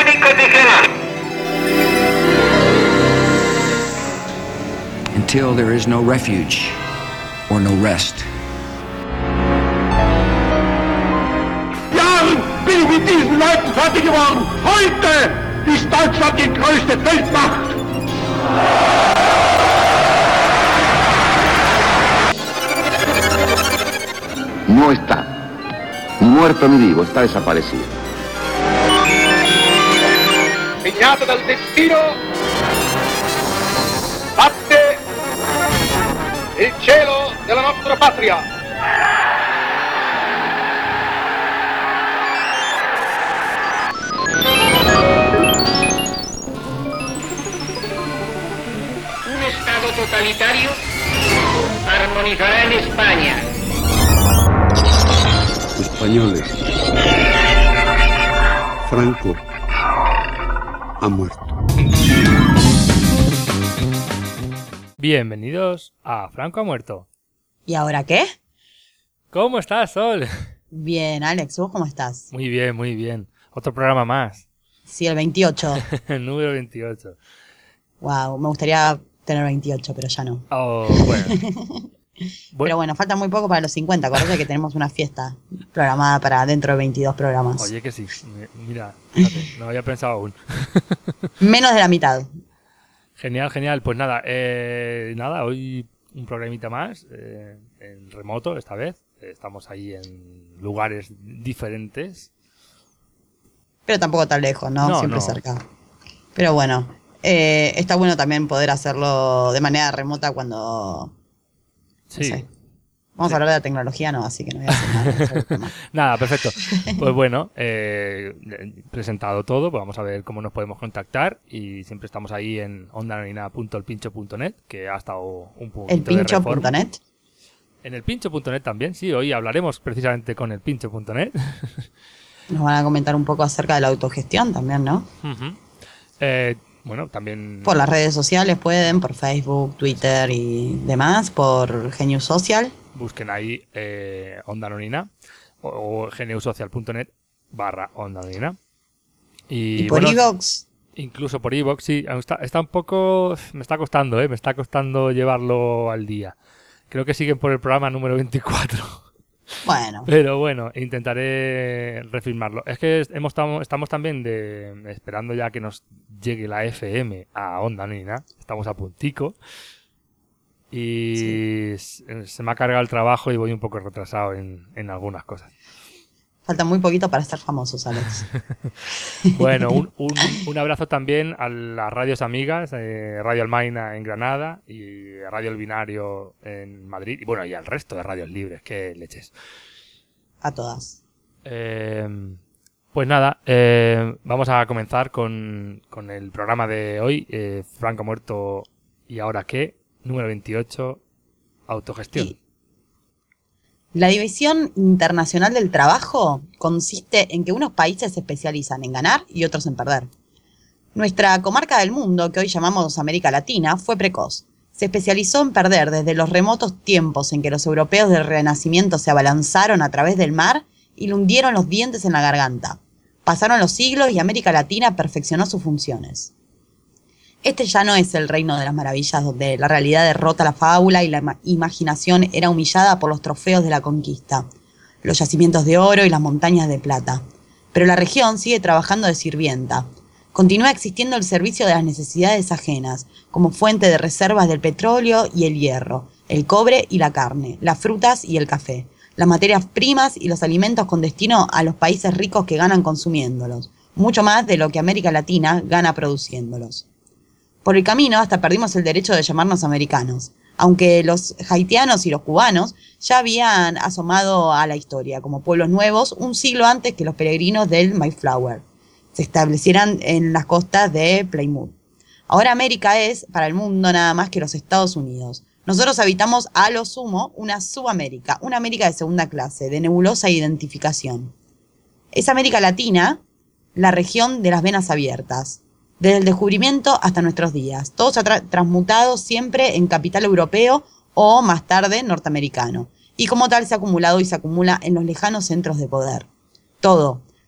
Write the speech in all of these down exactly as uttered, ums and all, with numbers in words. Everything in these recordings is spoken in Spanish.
Until there is no refuge or no rest. Ja, bin ich mit diesen Leuten fertig geworden. Heute ist Deutschland die größte Weltmacht. No está, ni muerto ni vivo, está desaparecido. Segnato dal destino, batte il cielo della nostra patria. Un Estado totalitario armonizará en España. Españoles, Franco ha muerto. Bienvenidos a Franco ha muerto. ¿Y ahora qué? ¿Cómo estás, Sol? Bien, Alex, ¿vos cómo estás? Muy bien, muy bien. Otro programa más. Sí, el veintiocho. El número veintiocho. Wow, me gustaría tener veintiocho, pero ya no. Oh, bueno. Pero bueno, falta muy poco para los cincuenta. Acordate que tenemos una fiesta programada para dentro de veintidós programas. Oye, que sí. Mira, fíjate, no había pensado aún. Menos de la mitad. Genial, genial. Pues nada, eh, nada, hoy un programita más, eh, en remoto esta vez. Estamos ahí en lugares diferentes. Pero tampoco tan lejos, ¿no? No, Siempre no. cerca. Pero bueno, eh, está bueno también poder hacerlo de manera remota cuando... Sí. No sé. Vamos a hablar de la tecnología, no, así que no voy a decir nada sobre el tema. Nada, perfecto. Pues bueno, eh, presentado todo, pues vamos a ver cómo nos podemos contactar y siempre estamos ahí en onda anodina punto el pincho punto net, que ha estado un poquito El pincho de reforma. punto net. En el pincho punto net también, sí, hoy hablaremos precisamente con el pincho punto net. Nos van a comentar un poco acerca de la autogestión también, ¿no? Uh-huh. eh, bueno, también... Por las redes sociales pueden, por Facebook, Twitter y demás, por Genius Social. Busquen ahí eh, onda anodina o, o geniusocial punto net barra onda anodina. Y, Y por bueno, iVoox. incluso por iVoox, sí. Está, está un poco... Me está costando, ¿eh? Me está costando llevarlo al día. Creo que siguen por el programa número veinticuatro. Bueno, Pero bueno, intentaré refirmarlo. Es que hemos estamos, estamos también de, esperando ya que nos llegue la F M a onda anodina. Estamos a puntico. Y sí. se me ha cargado el trabajo y voy un poco retrasado en, en algunas cosas. falta muy poquito para estar famosos, Alex. Bueno, un, un, un abrazo también a las radios amigas, eh, Radio Almaina en Granada y Radio El Binario en Madrid. Y bueno, y al resto de radios libres, que leches. A todas. Eh, pues nada, eh, vamos a comenzar con, con el programa de hoy. Eh, Franco ha muerto, ¿y ahora qué? Número veintiocho, autogestión. Y la División Internacional del Trabajo consiste en que unos países se especializan en ganar y otros en perder. Nuestra comarca del mundo, que hoy llamamos América Latina, fue precoz. Se especializó en perder desde los remotos tiempos en que los europeos del Renacimiento se abalanzaron a través del mar y le hundieron los dientes en la garganta. Pasaron los siglos y América Latina perfeccionó sus funciones. Este ya no es el reino de las maravillas donde la realidad derrota la fábula y la ima- imaginación era humillada por los trofeos de la conquista, los yacimientos de oro y las montañas de plata. Pero la región sigue trabajando de sirvienta. Continúa existiendo el servicio de las necesidades ajenas, como fuente de reservas del petróleo y el hierro, el cobre y la carne, las frutas y el café, las materias primas y los alimentos con destino a los países ricos que ganan consumiéndolos, mucho más de lo que América Latina gana produciéndolos. Por el camino hasta perdimos el derecho de llamarnos americanos, aunque los haitianos y los cubanos ya habían asomado a la historia como pueblos nuevos un siglo antes que los peregrinos del Mayflower se establecieran en las costas de Plymouth. Ahora América es, para el mundo, nada más que los Estados Unidos. Nosotros habitamos a lo sumo una subamérica, una América de segunda clase, de nebulosa identificación. Es América Latina, la región de las venas abiertas. Desde el descubrimiento hasta nuestros días. Todo se ha tra- transmutado siempre en capital europeo o, más tarde, norteamericano. Y como tal se ha acumulado y se acumula en los lejanos centros de poder. Todo,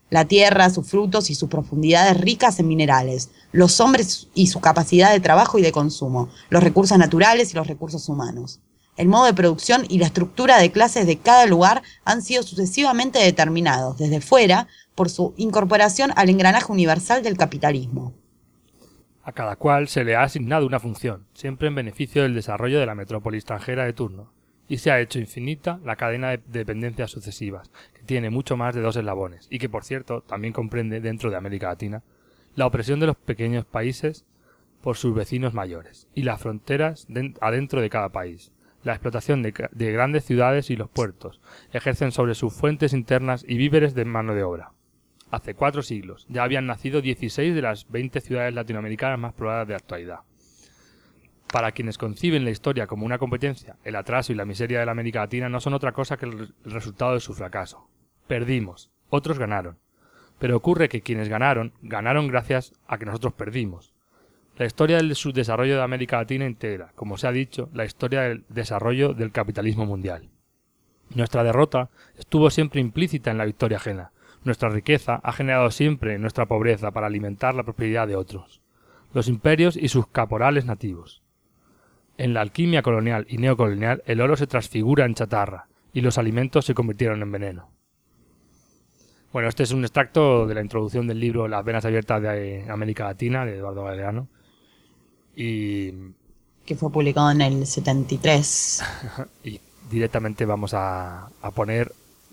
La tierra, sus frutos y sus profundidades ricas en minerales, los hombres y su capacidad de trabajo y de consumo, los recursos naturales y los recursos humanos. El modo de producción y la estructura de clases de cada lugar han sido sucesivamente determinados, desde fuera, por su incorporación al engranaje universal del capitalismo. A cada cual se le ha asignado una función, siempre en beneficio del desarrollo de la metrópoli extranjera de turno, y se ha hecho infinita la cadena de dependencias sucesivas, que tiene mucho más de dos eslabones, y que, por cierto, también comprende, dentro de América Latina, la opresión de los pequeños países por sus vecinos mayores, y las fronteras de, adentro de cada país. La explotación de, de grandes ciudades y los puertos ejercen sobre sus fuentes internas y víveres de mano de obra. Hace cuatro siglos ya habían nacido dieciséis de las veinte ciudades latinoamericanas más pobladas de actualidad. Para quienes conciben la historia como una competencia, el atraso y la miseria de la América Latina no son otra cosa que el resultado de su fracaso. Perdimos, otros ganaron. Pero ocurre que quienes ganaron, ganaron gracias a que nosotros perdimos. La historia del subdesarrollo de América Latina integra, como se ha dicho, la historia del desarrollo del capitalismo mundial. Nuestra derrota estuvo siempre implícita en la victoria ajena. Nuestra riqueza ha generado siempre nuestra pobreza para alimentar la prosperidad de otros, los imperios y sus caporales nativos. En la alquimia colonial y neocolonial el oro se transfigura en chatarra y los alimentos se convirtieron en veneno. Bueno, este es un extracto de la introducción del libro Las venas abiertas de América Latina, de Eduardo Galeano. Y... que fue publicado en el setenta y tres. Y directamente vamos a, a poner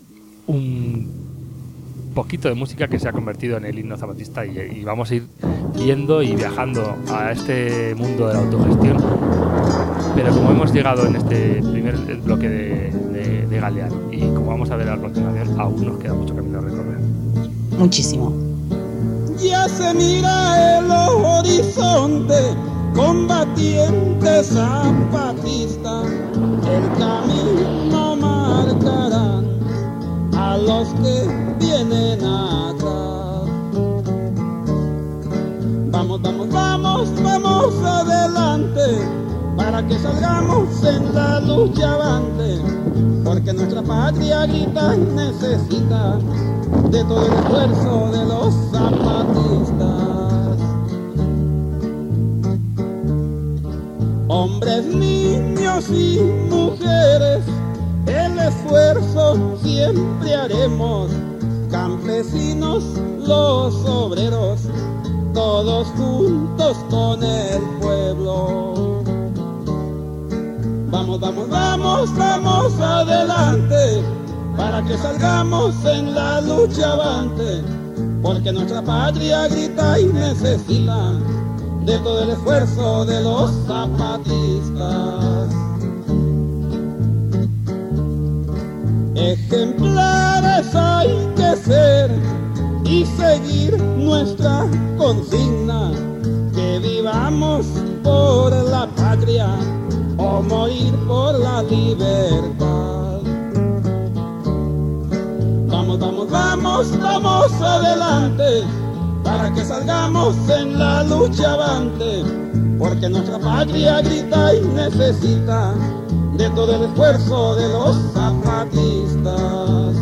un poquito de música que se ha convertido en el himno zapatista y, y vamos a ir viendo y viajando a este mundo de la autogestión. Pero como hemos llegado en este primer bloque de, de, de Galeano y como vamos a ver a continuación, aún nos queda mucho camino a recorrer. Muchísimo. Ya se mira el horizonte, combatientes zapatistas, el camino marcarán a los que vienen atrás. Vamos, vamos, vamos, vamos adelante, para que salgamos en la lucha avante, porque nuestra patria grita y necesita de todo el esfuerzo de los zapatistas. Hombres, niños y mujeres, el esfuerzo siempre haremos, campesinos, los obreros, todos juntos con el pueblo. Vamos, vamos, vamos, vamos adelante, para que salgamos en la lucha avante, porque nuestra patria grita y necesita de todo el esfuerzo de los zapatistas. Ejemplares hay que ser y seguir nuestra consigna, que vivamos por la patria o morir por la libertad. Vamos, vamos, vamos, vamos adelante, para que salgamos en la lucha avante, porque nuestra patria grita y necesita de todo el esfuerzo de los zapatistas.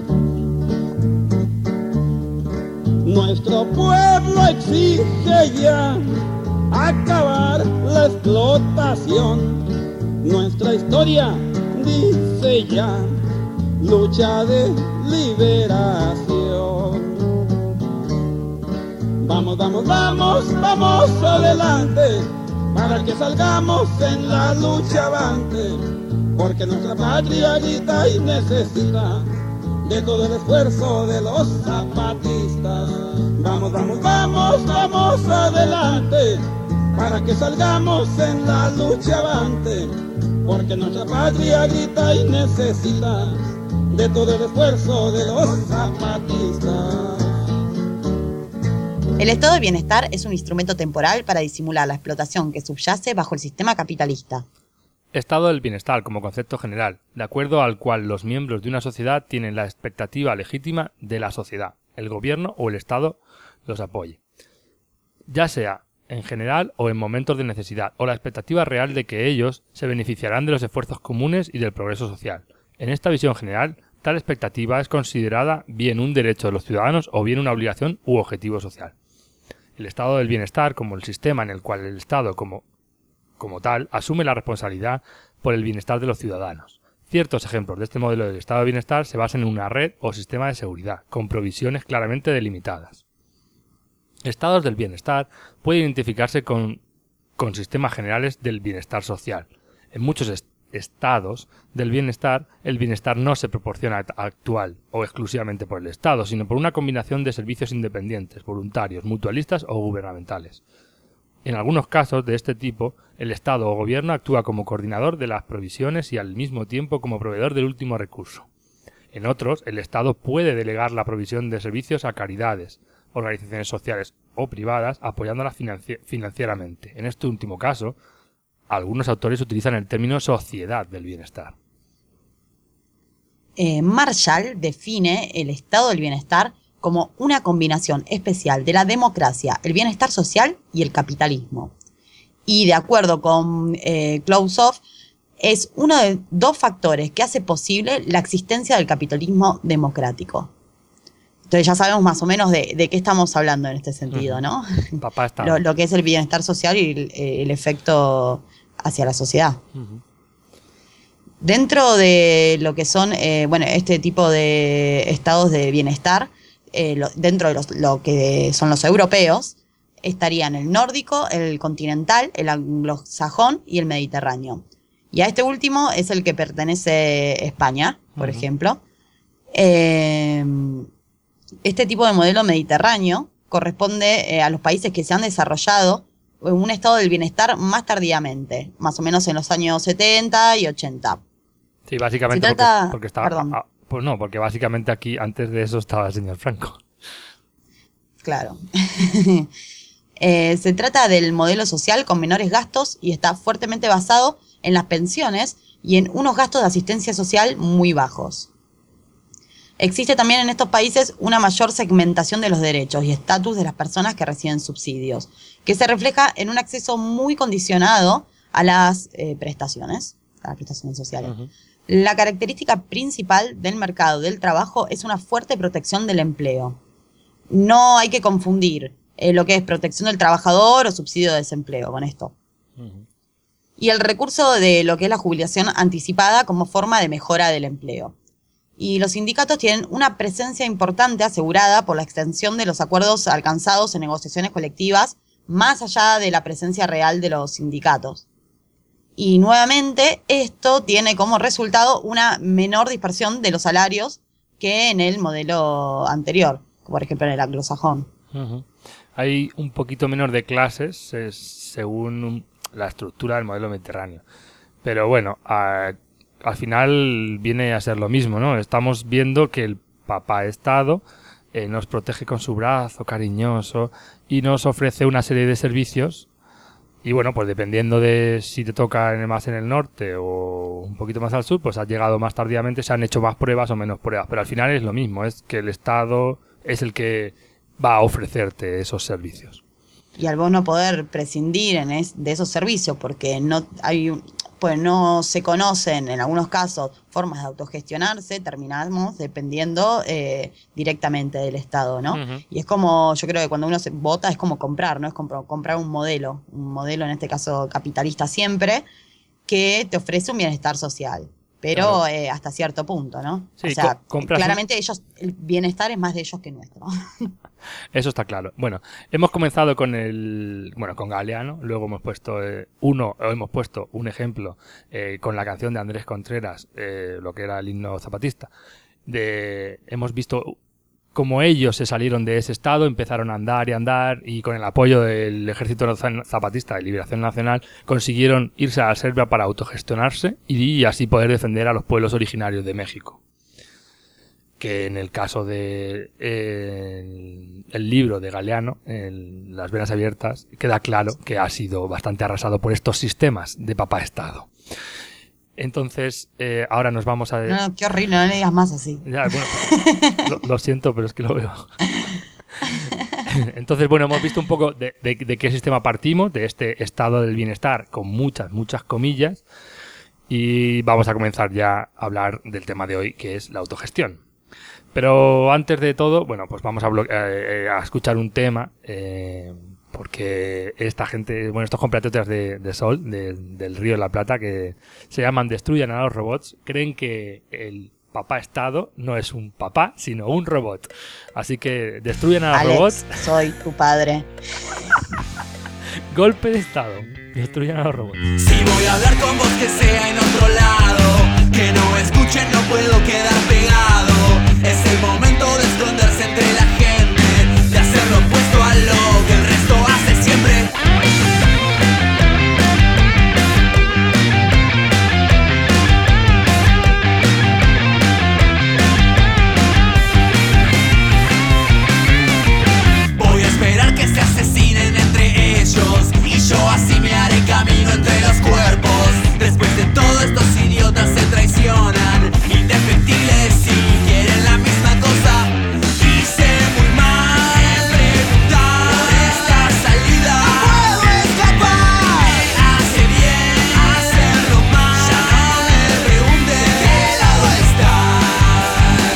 Nuestro pueblo exige ya acabar la explotación. Nuestra historia dice ya lucha de liberación. Vamos, vamos, vamos, vamos adelante, para que salgamos en la lucha avante, porque nuestra patria grita y necesita de todo el esfuerzo de los zapatistas. Vamos, vamos, vamos, vamos adelante, para que salgamos en la lucha avante, porque nuestra patria grita y necesita de todo el esfuerzo de los zapatistas. El estado de bienestar es un instrumento temporal para disimular la explotación que subyace bajo el sistema capitalista. Estado del bienestar como concepto general, de acuerdo al cual los miembros de una sociedad tienen la expectativa legítima de la sociedad, el gobierno o el Estado los apoye, ya sea en general o en momentos de necesidad, o la expectativa real de que ellos se beneficiarán de los esfuerzos comunes y del progreso social. En esta visión general tal expectativa es considerada bien un derecho de los ciudadanos o bien una obligación u objetivo social. El estado del bienestar, como el sistema en el cual el Estado como, como tal asume la responsabilidad por el bienestar de los ciudadanos. Ciertos ejemplos de este modelo del estado de bienestar se basan en una red o sistema de seguridad, con provisiones claramente delimitadas. Estados del bienestar pueden identificarse con, con sistemas generales del bienestar social. En muchos est- estados del bienestar, el bienestar no se proporciona actual o exclusivamente por el Estado, sino por una combinación de servicios independientes, voluntarios, mutualistas o gubernamentales. En algunos casos de este tipo, el Estado o gobierno actúa como coordinador de las provisiones y al mismo tiempo como proveedor del último recurso. En otros, el Estado puede delegar la provisión de servicios a caridades, organizaciones sociales o privadas, apoyándolas financi- financieramente. En este último caso, algunos autores utilizan el término sociedad del bienestar. Eh, Marshall define el estado del bienestar como una combinación especial de la democracia, el bienestar social y el capitalismo. Y de acuerdo con eh, Klausoff, es uno de dos factores que hace posible la existencia del capitalismo democrático. Entonces ya sabemos más o menos de, de qué estamos hablando en este sentido, ¿no? Papá está. Lo, lo que es el bienestar social y el, el efecto hacia la sociedad. Uh-huh. Dentro de lo que son, eh, bueno, este tipo de estados de bienestar, eh, lo, dentro de los, lo que son los europeos, estarían el nórdico, el continental, el anglosajón y el mediterráneo. Y a este último es el que pertenece España, por uh-huh. ejemplo. Eh, este tipo de modelo mediterráneo corresponde eh, a los países que se han desarrollado en un estado del bienestar más tardíamente, más o menos en los años setenta y ochenta. Sí, básicamente se trata, porque, porque estaba... Perdón. Ah, pues no, porque básicamente aquí, antes de eso, estaba el señor Franco. Claro. eh, se trata del modelo social con menores gastos y está fuertemente basado en las pensiones y en unos gastos de asistencia social muy bajos. Existe también en estos países una mayor segmentación de los derechos y estatus de las personas que reciben subsidios, que se refleja en un acceso muy condicionado a las eh, prestaciones, a las prestaciones sociales. Uh-huh. La característica principal del mercado del trabajo es una fuerte protección del empleo. No hay que confundir eh, lo que es protección del trabajador o subsidio de desempleo con esto. Uh-huh. Y el recurso de lo que es la jubilación anticipada como forma de mejora del empleo. Y los sindicatos tienen una presencia importante asegurada por la extensión de los acuerdos alcanzados en negociaciones colectivas, más allá de la presencia real de los sindicatos. Y nuevamente, esto tiene como resultado una menor dispersión de los salarios que en el modelo anterior, como por ejemplo en el anglosajón. Uh-huh. Hay un poquito menos de clases es, según la estructura del modelo mediterráneo. Pero bueno, a... al final viene a ser lo mismo, ¿no? Estamos viendo que el papá Estado eh, nos protege con su brazo cariñoso y nos ofrece una serie de servicios y bueno, pues dependiendo de si te toca en, más en el norte o un poquito más al sur, pues has llegado más tardíamente, se han hecho más pruebas o menos pruebas, pero al final es lo mismo, es que el Estado es el que va a ofrecerte esos servicios. Y al vos no poder prescindir en es, de esos servicios porque no hay... pues no se conocen en algunos casos formas de autogestionarse, terminamos dependiendo eh, directamente del Estado, ¿no? Uh-huh. Y es como, yo creo que cuando uno se vota es como comprar, ¿no? Es como comprar un modelo, un modelo en este caso capitalista siempre, que te ofrece un bienestar social, pero claro. eh, hasta cierto punto, ¿no? Sí, o sea, co- claramente ellos, el bienestar es más de ellos que nuestro. Eso está claro. Bueno, hemos comenzado con el, bueno, con Galeano, luego hemos puesto eh, uno, hemos puesto un ejemplo eh, con la canción de Andrés Contreras, eh, lo que era el himno zapatista. De, hemos visto cómo ellos se salieron de ese estado, empezaron a andar y andar y con el apoyo del Ejército Zapatista de Liberación Nacional consiguieron irse a Serbia para autogestionarse y, y así poder defender a los pueblos originarios de México. Que en el caso de eh, el, el libro de Galeano, el, Las venas abiertas, queda claro que ha sido bastante arrasado por estos sistemas de papá Estado. Entonces, eh, ahora nos vamos a... No, qué horrible, no le digas más así. Ya, bueno, lo, lo siento, pero es que lo veo. Entonces, bueno, hemos visto un poco de, de, de qué sistema partimos, de este estado del bienestar, con muchas, muchas comillas. y vamos a comenzar ya a hablar del tema de hoy, que es la autogestión. Pero antes de todo, bueno, pues vamos a, blo- eh, a escuchar un tema, eh, porque esta gente, bueno, estos compatriotas de, de Sol, de, del Río de la Plata, que se llaman Destruyan a los robots, creen que el papá Estado no es un papá, sino un robot. Así que destruyan a los Alex, robots. soy tu padre. Golpe de Estado. Destruyan a los robots. Si voy a hablar con vos que sea en otro lado, que no escuchen, no puedo quedar pegado. Es el momento de esconderse entre la gente, de hacer lo opuesto a lo que el resto hace siempre. Voy a esperar que se asesinen entre ellos, y yo así me haré camino entre los cuerpos. Después de todo, estos idiotas se traicionan, indefectibles si quieren la misma cosa. Hice muy mal preguntar por esta salida. No puedo escapar. Me hace bien hacerlo mal. Ya no me pregunte de qué lado estar.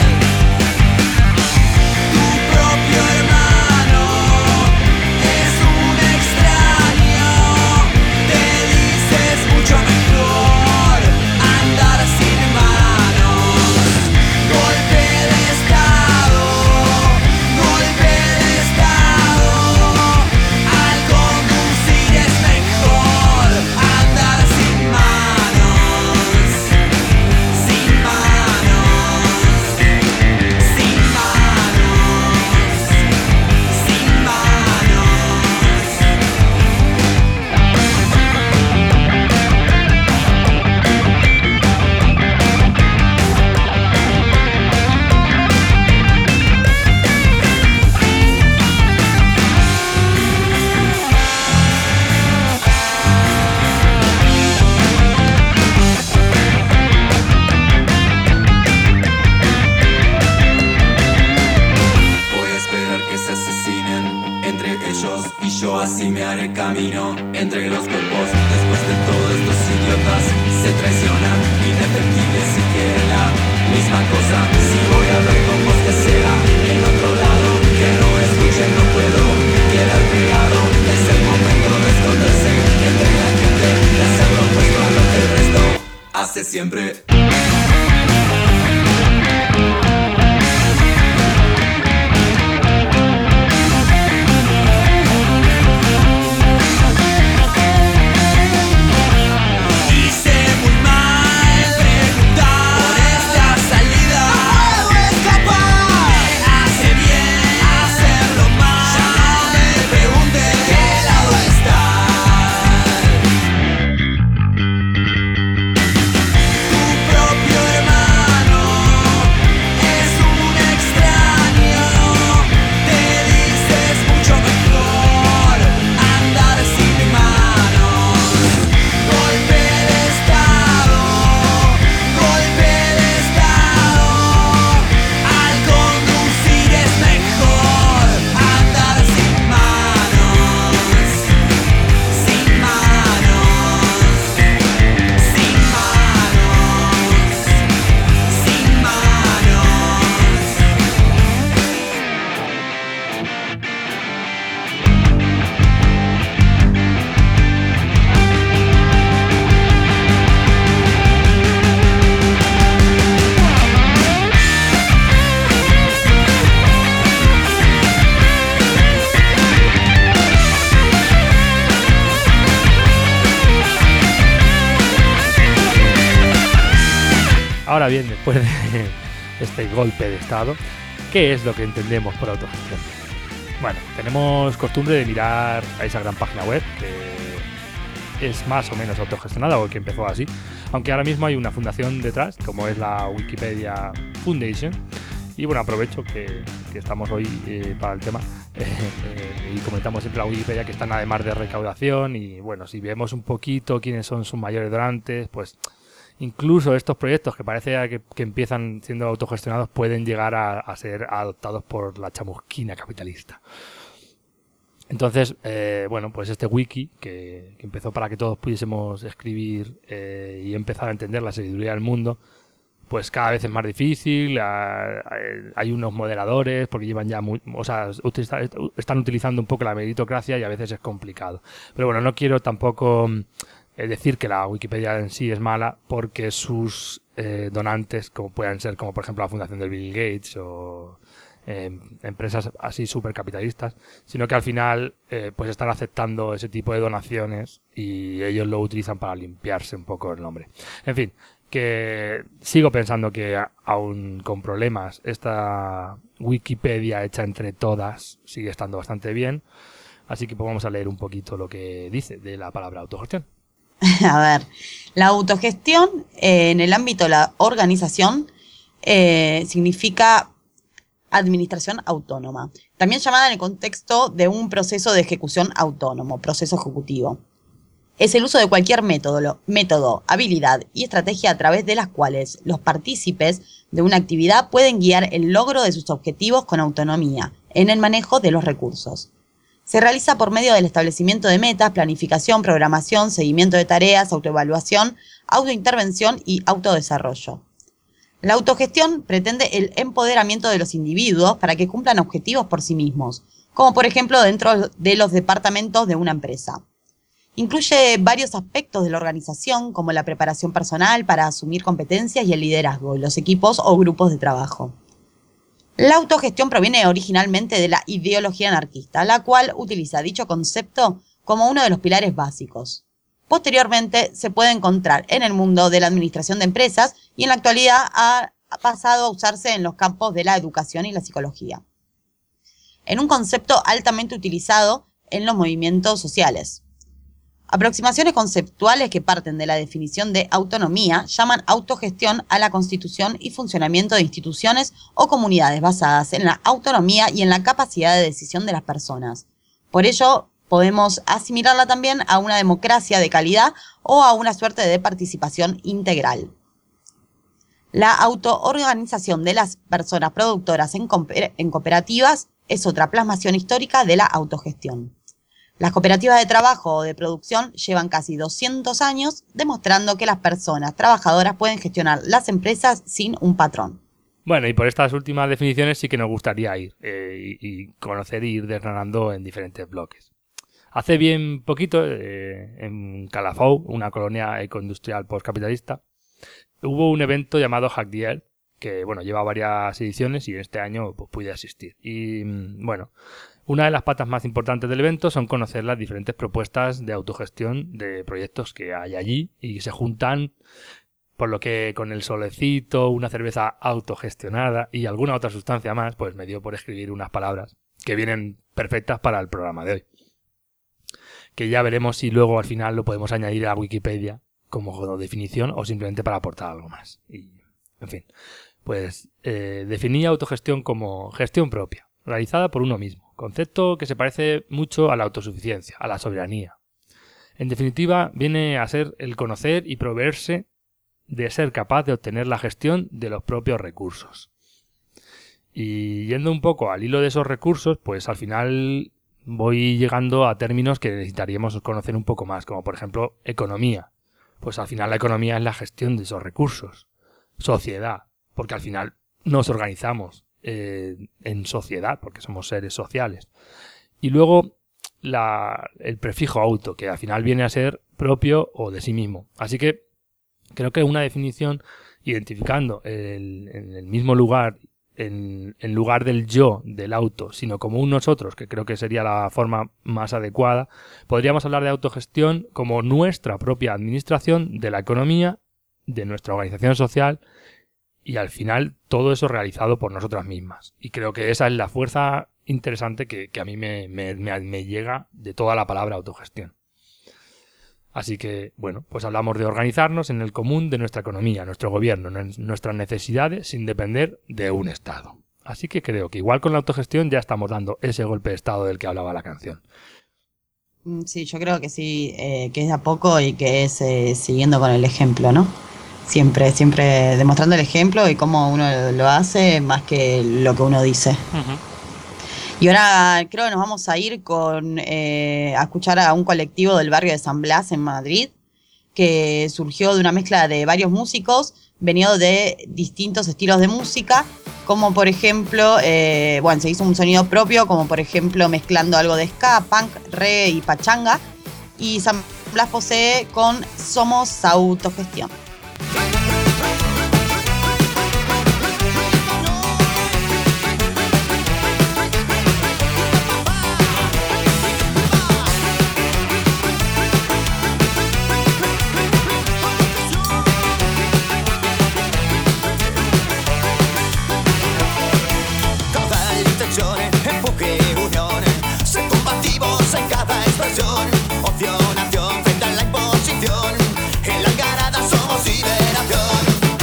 Tu propio hermano es un extraño. Te dices mucho mejor andar sin manos. Golpe de Estado, golpe de Estado. Al conducir es mejor andar sin manos. Sin manos, sin manos, sin manos. Voy a esperar que se asesinen entre ellos, y yo así me haré camino entre los cuerpos. Después de todo, estos idiotas se traicionan, indefectibles si quieren la misma cosa. Si voy a hablar con vos que sea en otro lado, que no escuchen, no puedo quedar pegado. Es el momento de esconderse entre la gente, de hacer lo opuesto a lo que el resto hace siempre. Hice muy mal preguntar por esta salida. No puedo escapar. Me hace bien hacerlo mal. Ya no me pregunte de qué lado estar. Tu propio hermano es un extraño. Te dices mucho mejor andar sin manos. Golpe de Estado, golpe de Estado. Al conducir es mejor andar sin manos. Sin manos, sin manos, sin Ahora bien, después de este golpe de Estado, ¿qué es lo que entendemos por autogestión? Bueno, tenemos costumbre de mirar a esa gran página web que es más o menos autogestionada o que empezó así, aunque ahora mismo hay una fundación detrás, como es la Wikipedia Foundation. Y bueno, aprovecho que, que estamos hoy eh, para el tema eh, eh, y comentamos siempre la Wikipedia, que están además de recaudación, y bueno, si vemos un poquito quiénes son sus mayores donantes, pues incluso estos proyectos que parece que, que empiezan siendo autogestionados pueden llegar a, a ser adoptados por la chamusquina capitalista. Entonces, eh, bueno, pues este wiki que, que empezó para que todos pudiésemos escribir eh, y empezar a entender la sabiduría del mundo, pues cada vez es más difícil. A, a, hay unos moderadores porque llevan ya muy, o sea, utiliza, están utilizando un poco la meritocracia y a veces es complicado. Pero bueno, no quiero tampoco eh, decir que la Wikipedia en sí es mala, porque sus eh, donantes, como puedan ser, como por ejemplo la fundación de Bill Gates o Eh, empresas así supercapitalistas, sino que al final eh, pues están aceptando ese tipo de donaciones y ellos lo utilizan para limpiarse un poco el nombre. En fin, que sigo pensando que aún con problemas esta Wikipedia hecha entre todas sigue estando bastante bien, así que pues vamos a leer un poquito lo que dice de la palabra autogestión. A ver, la autogestión eh, en el ámbito de la organización eh, significa administración autónoma, también llamada en el contexto de un proceso de ejecución autónomo, proceso ejecutivo. Es el uso de cualquier método, método, habilidad y estrategia a través de las cuales los partícipes de una actividad pueden guiar el logro de sus objetivos con autonomía en el manejo de los recursos. Se realiza por medio del establecimiento de metas, planificación, programación, seguimiento de tareas, autoevaluación, autointervención y autodesarrollo. La autogestión pretende el empoderamiento de los individuos para que cumplan objetivos por sí mismos, como por ejemplo dentro de los departamentos de una empresa. Incluye varios aspectos de la organización, como la preparación personal para asumir competencias y el liderazgo en los equipos o grupos de trabajo. La autogestión proviene originalmente de la ideología anarquista, la cual utiliza dicho concepto como uno de los pilares básicos. Posteriormente se puede encontrar en el mundo de la administración de empresas y en la actualidad ha pasado a usarse en los campos de la educación y la psicología. En un concepto altamente utilizado en los movimientos sociales. Aproximaciones conceptuales que parten de la definición de autonomía llaman autogestión a la constitución y funcionamiento de instituciones o comunidades basadas en la autonomía y en la capacidad de decisión de las personas. Por ello, podemos asimilarla también a una democracia de calidad o a una suerte de participación integral. La autoorganización de las personas productoras en, en cooperativas es otra plasmación histórica de la autogestión. Las cooperativas de trabajo o de producción llevan casi doscientos años demostrando que las personas trabajadoras pueden gestionar las empresas sin un patrón. Bueno, y por estas últimas definiciones sí que nos gustaría ir eh, y, y conocer e ir desgranando en diferentes bloques. Hace bien poquito, eh, en Calafou, una colonia ecoindustrial postcapitalista, hubo un evento llamado Hack the Earth, que bueno, lleva varias ediciones y en este año pues, pude asistir. Y bueno, una de las patas más importantes del evento son conocer las diferentes propuestas de autogestión de proyectos que hay allí y se juntan, por lo que con el solecito, una cerveza autogestionada y alguna otra sustancia más, pues me dio por escribir unas palabras que vienen perfectas para el programa de hoy. Que ya veremos si luego al final lo podemos añadir a Wikipedia como definición o simplemente para aportar algo más. Y, en fin, pues eh, definí autogestión como gestión propia, realizada por uno mismo, concepto que se parece mucho a la autosuficiencia, a la soberanía. En definitiva, viene a ser el conocer y proveerse de ser capaz de obtener la gestión de los propios recursos. Y yendo un poco al hilo de esos recursos, pues al final voy llegando a términos que necesitaríamos conocer un poco más, como por ejemplo economía. Pues al final la economía es la gestión de esos recursos. Sociedad, porque al final nos organizamos eh, en sociedad, porque somos seres sociales. Y luego la, el prefijo auto, que al final viene a ser propio o de sí mismo. Así que creo que una definición identificando el, en el mismo lugar, en, en lugar del yo del auto, sino como un nosotros, que creo que sería la forma más adecuada, podríamos hablar de autogestión como nuestra propia administración de la economía, de nuestra organización social y al final todo eso realizado por nosotras mismas. Y creo que esa es la fuerza interesante que, que a mí me, me, me, me llega de toda la palabra autogestión. Así que, bueno, pues hablamos de organizarnos en el común de nuestra economía, nuestro gobierno, nuestras necesidades sin depender de un Estado. Así que creo que igual con la autogestión ya estamos dando ese golpe de Estado del que hablaba la canción. Sí, yo creo que sí, eh, que es a poco y que es eh, siguiendo con el ejemplo, ¿no? Siempre, siempre demostrando el ejemplo y cómo uno lo hace más que lo que uno dice. Uh-huh. Y ahora creo que nos vamos a ir con eh, a escuchar a un colectivo del barrio de San Blas en Madrid, que surgió de una mezcla de varios músicos, venido de distintos estilos de música, como por ejemplo, eh, bueno, se hizo un sonido propio, como por ejemplo mezclando algo de ska, punk, reggae y pachanga, y San Blas posee con Somos Autogestión. Opción, acción, frente a la imposición. En la algarada somos liberación.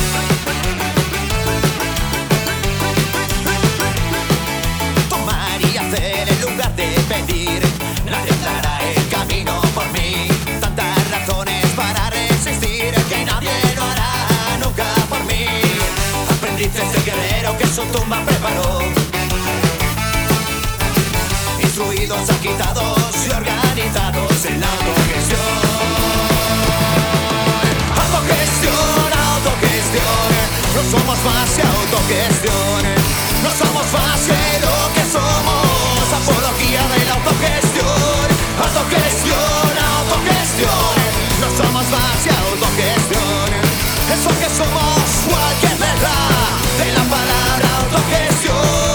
Tomar y hacer en lugar de pedir. Nadie dará el camino por mí. Tantas razones para resistir que nadie lo hará nunca por mí. Aprendices del guerrero que su tumba preparó. Instruidos, agitados y organizados en la autogestión. Autogestión, autogestión. No somos más que autogestión. No somos más que lo que somos. Apología de la autogestión. Autogestión, autogestión. No somos más que autogestión. Eso que somos, cualquier letra de la palabra autogestión.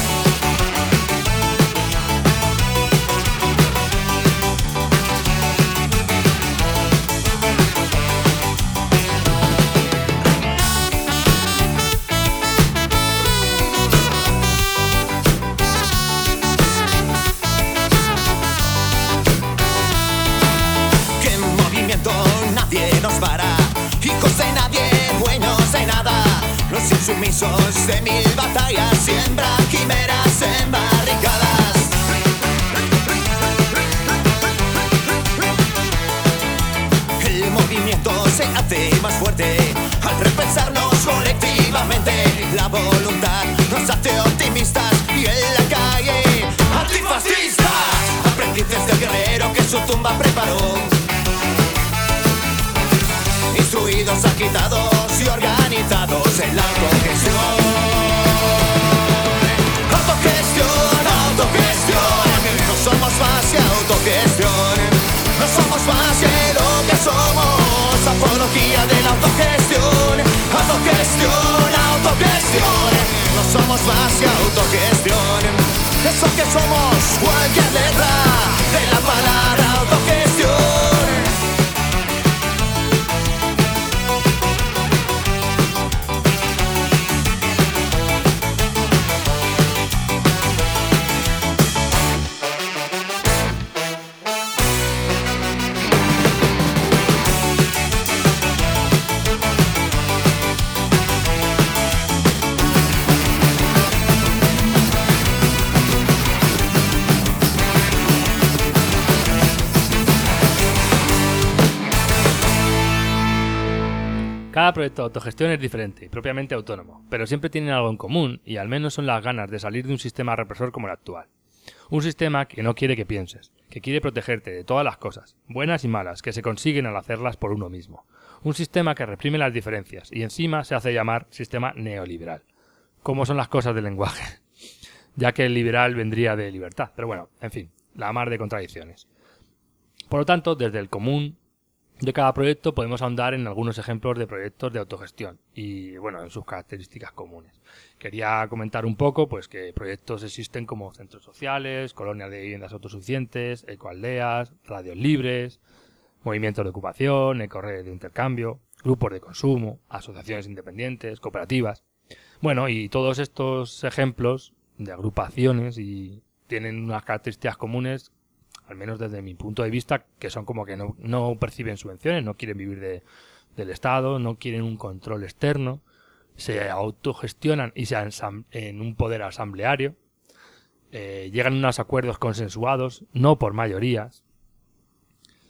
Los insumisos de mil batallas siembran quimeras en barricadas. El movimiento se hace más fuerte al repensarnos colectivamente. La voluntad nos hace optimistas y en la calle antifascistas. Aprendices del guerrero que su tumba preparó. Instruidos, agitados y organizados en la autogestión. Autogestión, autogestión. No somos más que autogestión. No somos más que lo que somos. Apología de la autogestión. Autogestión, autogestión. No somos más que autogestión. Eso que somos, cualquier letra de la palabra autogestión. Cada proyecto de autogestión es diferente y propiamente autónomo, pero siempre tienen algo en común y al menos son las ganas de salir de un sistema represor como el actual. Un sistema que no quiere que pienses, que quiere protegerte de todas las cosas, buenas y malas, que se consiguen al hacerlas por uno mismo. Un sistema que reprime las diferencias y encima se hace llamar sistema neoliberal. ¿Cómo son las cosas del lenguaje? Ya que el liberal vendría de libertad, pero bueno, en fin, la mar de contradicciones. Por lo tanto, desde el común de cada proyecto podemos ahondar en algunos ejemplos de proyectos de autogestión y, bueno, en sus características comunes. Quería comentar un poco pues que proyectos existen como centros sociales, colonias de viviendas autosuficientes, ecoaldeas, radios libres, movimientos de ocupación, ecorredes de intercambio, grupos de consumo, asociaciones independientes, cooperativas. Bueno, y todos estos ejemplos de agrupaciones y tienen unas características comunes, al menos desde mi punto de vista, que son como que no, no perciben subvenciones, no quieren vivir de, del Estado, no quieren un control externo, se autogestionan y se ansam- en un poder asambleario, eh, llegan a unos acuerdos consensuados, no por mayorías,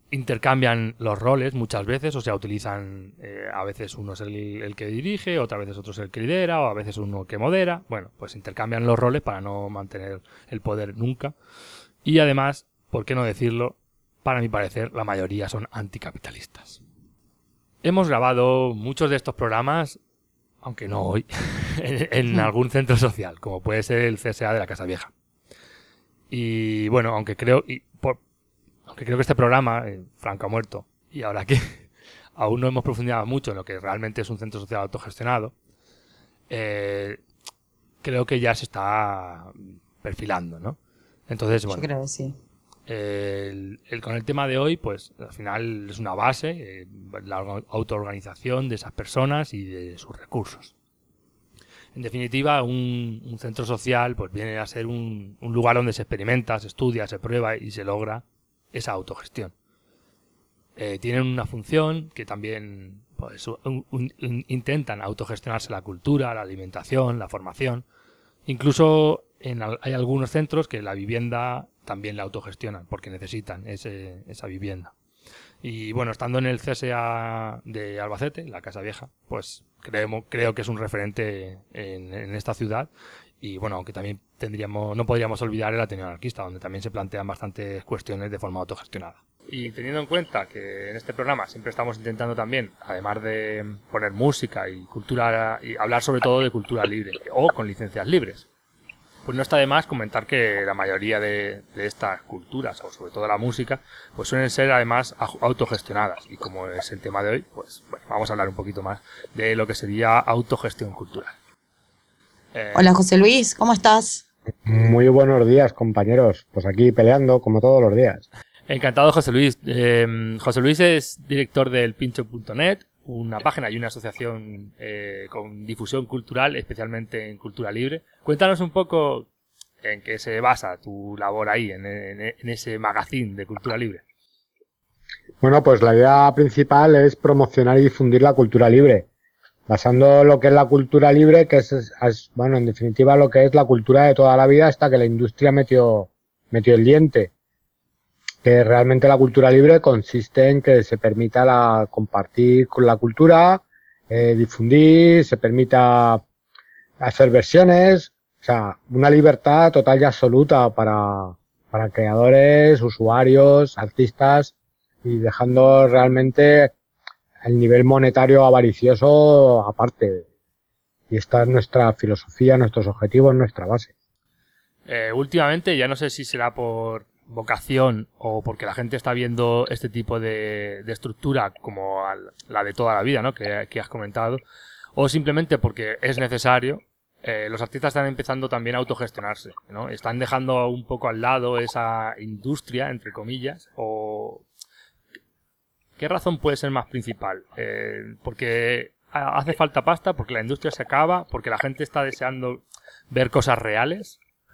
intercambian los roles muchas veces, o sea, utilizan, eh, a veces uno es el, el que dirige, otras veces otro es el que lidera, o a veces uno que modera. Bueno, pues intercambian los roles para no mantener el poder nunca. Y además, ¿por qué no decirlo? Para mi parecer, la mayoría son anticapitalistas. Hemos grabado muchos de estos programas, aunque no hoy, en, en algún centro social, como puede ser el C S A de la Casa Vieja. Y bueno, aunque creo... Y por, Aunque creo que este programa, eh, Franco ha muerto, y ahora que aún no hemos profundizado mucho en lo que realmente es un centro social autogestionado, eh, creo que ya se está perfilando, ¿no? Entonces, bueno, yo creo que sí. Eh, el, el, con el tema de hoy, pues al final es una base, eh, la autoorganización de esas personas y de sus recursos. En definitiva, un, un centro social pues viene a ser un, un lugar donde se experimenta, se estudia, se prueba y se logra esa autogestión. Eh, tienen una función que también pues, un, un, un, intentan autogestionarse la cultura, la alimentación, la formación. Incluso en, hay algunos centros que la vivienda también la autogestionan porque necesitan ese, esa vivienda. Y bueno, estando en el C S A de Albacete, la Casa Vieja, pues creemos, creo que es un referente en, en esta ciudad. Y bueno, aunque también tendríamos, no podríamos olvidar el Ateneo Anarquista, donde también se plantean bastantes cuestiones de forma autogestionada. Y teniendo en cuenta que en este programa siempre estamos intentando también, además de poner música y cultura, y hablar sobre todo de cultura libre, o con licencias libres, pues no está de más comentar que la mayoría de, de estas culturas, o sobre todo la música, pues suelen ser además autogestionadas. Y como es el tema de hoy, pues bueno, vamos a hablar un poquito más de lo que sería autogestión cultural. Eh... Hola José Luis, ¿cómo estás? Muy buenos días, compañeros. Pues aquí peleando como todos los días. Encantado, José Luis. Eh, José Luis es director del pincho punto net, una página y una asociación eh, con difusión cultural, especialmente en cultura libre. Cuéntanos un poco en qué se basa tu labor ahí, en, en, en ese magazine de cultura libre. Bueno, pues la idea principal es promocionar y difundir la cultura libre, basando lo que es la cultura libre, que es, es, bueno, en definitiva lo que es la cultura de toda la vida hasta que la industria metió, metió el diente. Que realmente la cultura libre consiste en que se permita la, compartir con la cultura, eh, difundir, se permita hacer versiones, o sea, una libertad total y absoluta para, para creadores, usuarios, artistas, y dejando realmente el nivel monetario avaricioso aparte. Y esta es nuestra filosofía, nuestros objetivos, nuestra base. Eh, últimamente, ya no sé si será por vocación o porque la gente está viendo este tipo de, de estructura como la de toda la vida, ¿no? que, que has comentado, o simplemente porque es necesario, eh, los artistas están empezando también a autogestionarse, ¿no? Están dejando un poco al lado esa industria, entre comillas, o... ¿Qué razón puede ser más principal? Eh, porque hace falta pasta, porque la industria se acaba, porque la gente está deseando ver cosas reales.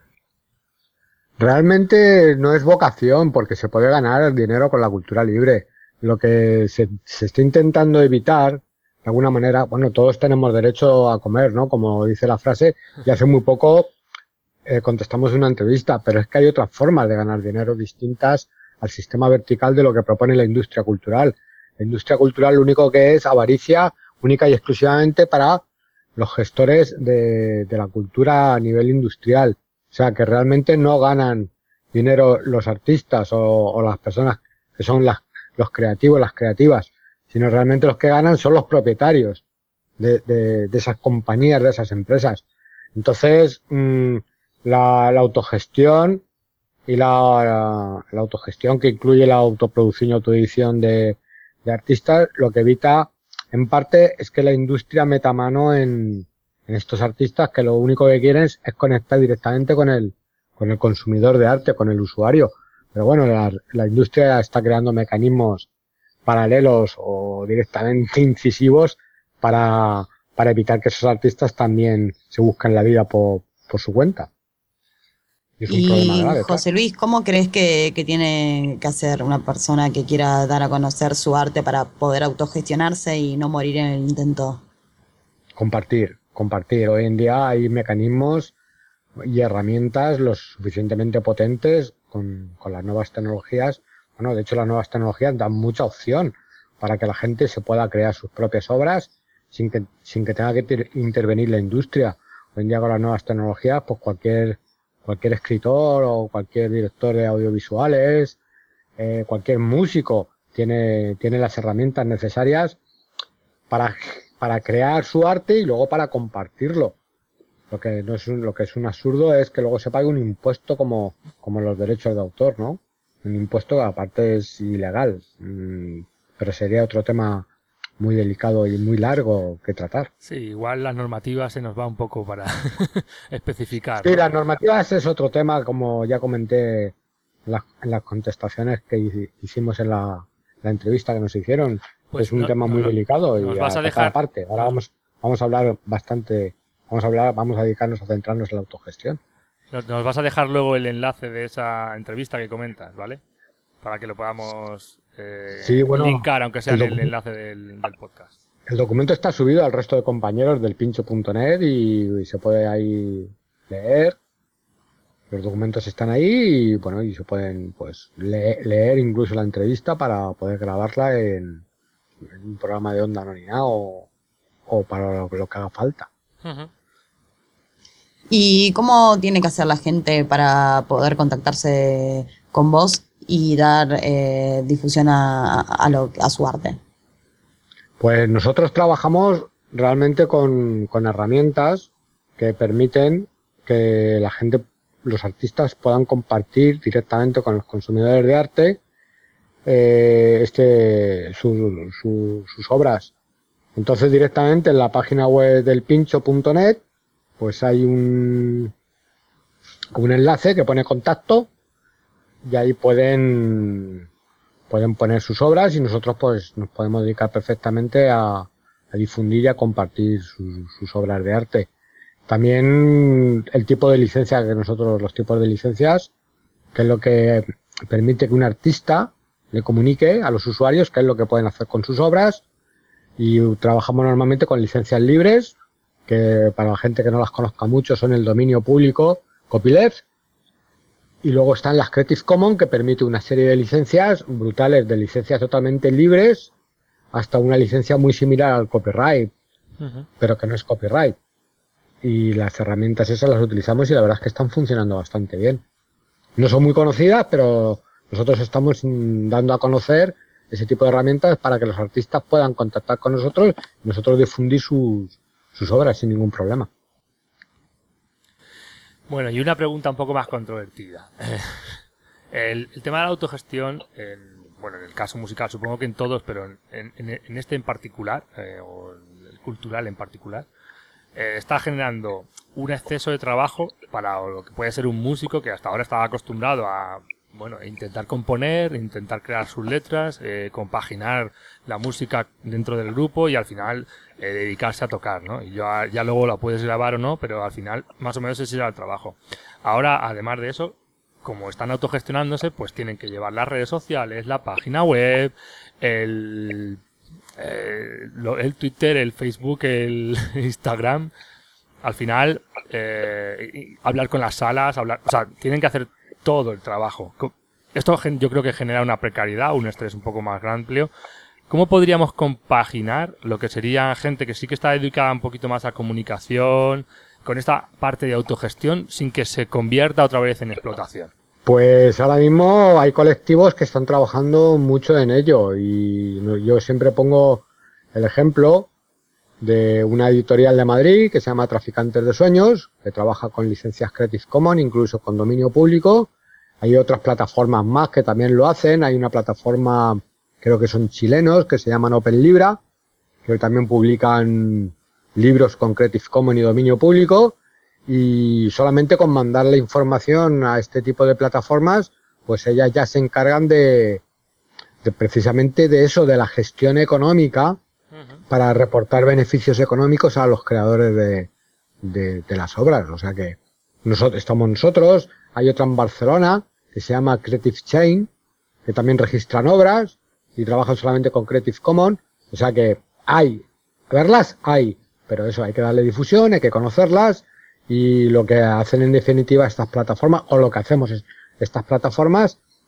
Realmente no es vocación, porque se puede ganar dinero con la cultura libre. Lo que se, se está intentando evitar, de alguna manera, bueno, todos tenemos derecho a comer, ¿no? Como dice la frase, y hace muy poco eh, contestamos una entrevista, pero es que hay otras formas de ganar dinero distintas al sistema vertical de lo que propone la industria cultural. La industria cultural lo único que es avaricia única y exclusivamente para los gestores de, de la cultura a nivel industrial. O sea, que realmente no ganan dinero los artistas o, o las personas que son las, los creativos, las creativas, sino realmente los que ganan son los propietarios de, de, de esas compañías, de esas empresas. Entonces, mmm, la, la autogestión y la, la, la autogestión que incluye la autoproducción y autoedición de, de artistas, lo que evita en parte es que la industria meta mano en, en estos artistas que lo único que quieren es, es conectar directamente con el, con el consumidor de arte, con el usuario. Pero bueno, la, la industria está creando mecanismos paralelos o directamente incisivos para, para evitar que esos artistas también se busquen la vida por, por su cuenta. Y, es un y problema grave, José Luis, ¿cómo crees que, que tiene que hacer una persona que quiera dar a conocer su arte para poder autogestionarse y no morir en el intento? Compartir, compartir. Hoy en día hay mecanismos y herramientas lo suficientemente potentes con, con las nuevas tecnologías bueno, de hecho las nuevas tecnologías dan mucha opción para que la gente se pueda crear sus propias obras sin que, sin que tenga que ter- intervenir la industria. Hoy en día con las nuevas tecnologías, pues cualquier, cualquier escritor o cualquier director de audiovisuales, eh, cualquier músico tiene, tiene las herramientas necesarias para, para crear su arte y luego para compartirlo. Lo que no es un, lo que es un absurdo es que luego se pague un impuesto como, como los derechos de autor, ¿no? Un impuesto que aparte es ilegal, mm, pero sería otro tema muy delicado y muy largo que tratar. Sí, igual las normativas se nos va un poco para especificar. Sí, ¿no? las normativas es otro tema, como ya comenté en las, en las contestaciones que hicimos en la, la entrevista que nos hicieron. Pues es un no, tema muy no, delicado nos y vas a a dejar aparte. Ahora vamos, vamos a hablar bastante, vamos a hablar, vamos a dedicarnos a centrarnos en la autogestión. Nos, nos vas a dejar luego el enlace de esa entrevista que comentas, ¿vale? Para que lo podamos eh, Sí, bueno, linkar, aunque sea el en el docu- enlace del, del podcast. El documento está subido al resto de compañeros del pincho punto net y, y se puede ahí leer. Los documentos están ahí y bueno, y se pueden pues le- leer incluso la entrevista para poder grabarla en, en un programa de onda anónima o, o para lo, lo que haga falta. Uh-huh. ¿Y cómo tiene que hacer la gente para poder contactarse con vos y dar eh, difusión a, a, lo, a su arte? Pues nosotros trabajamos realmente con, con herramientas que permiten que la gente, los artistas puedan compartir directamente con los consumidores de arte eh, este su, su, sus obras. Entonces directamente en la página web del pincho punto net pues hay un, un enlace que pone contacto y ahí pueden pueden poner sus obras y nosotros pues nos podemos dedicar perfectamente a, a difundir y a compartir sus, sus obras de arte. También el tipo de licencia que nosotros, los tipos de licencias, que es lo que permite que un artista le comunique a los usuarios qué es lo que pueden hacer con sus obras, y trabajamos normalmente con licencias libres, que para la gente que no las conozca mucho son el dominio público, copyleft, y luego están las Creative Commons, que permite una serie de licencias brutales, de licencias totalmente libres, hasta una licencia muy similar al copyright, uh-huh. pero que no es copyright. Y las herramientas esas las utilizamos y la verdad es que están funcionando bastante bien. No son muy conocidas, pero nosotros estamos dando a conocer ese tipo de herramientas para que los artistas puedan contactar con nosotros y nosotros difundir sus, sus obras sin ningún problema. Bueno, y una pregunta un poco más controvertida. El, el tema de la autogestión, en, bueno, en el caso musical supongo que en todos, pero en, en, en este en particular, eh, o el cultural en particular, eh, está generando un exceso de trabajo para lo que puede ser un músico que hasta ahora estaba acostumbrado a, bueno, intentar componer, intentar crear sus letras, eh, compaginar la música dentro del grupo y al final eh, dedicarse a tocar, ¿no? Y ya, ya luego la puedes grabar o no, pero al final más o menos ese era el trabajo. Ahora, además de eso, como están autogestionándose, pues tienen que llevar las redes sociales, la página web, el, eh, lo, el Twitter, el Facebook, el Instagram. Al final, eh, hablar con las salas, hablar, o sea, tienen que hacer todo el trabajo. Esto yo creo que genera una precariedad, un estrés un poco más amplio. ¿Cómo podríamos compaginar lo que sería gente que sí que está dedicada un poquito más a comunicación con esta parte de autogestión sin que se convierta otra vez en explotación? Pues ahora mismo hay colectivos que están trabajando mucho en ello y yo siempre pongo el ejemplo de una editorial de Madrid que se llama Traficantes de Sueños, que trabaja con licencias Creative Commons, incluso con dominio público. Hay otras plataformas más que también lo hacen. Hay una plataforma, creo que son chilenos, que se llaman Open Libra, que también publican libros con Creative Commons y dominio público. Y solamente con mandar la información a este tipo de plataformas, pues ellas ya se encargan de, de precisamente de eso, de la gestión económica, para reportar beneficios económicos a los creadores de, de, de las obras. O sea que nosotros estamos nosotros, hay otra en Barcelona que se llama Creative Chain, que también registran obras y trabajan solamente con Creative Commons. O sea que hay, verlas hay, pero eso hay que darle difusión, hay que conocerlas, y lo que hacen en definitiva estas plataformas, o lo que hacemos es, estas plataformas,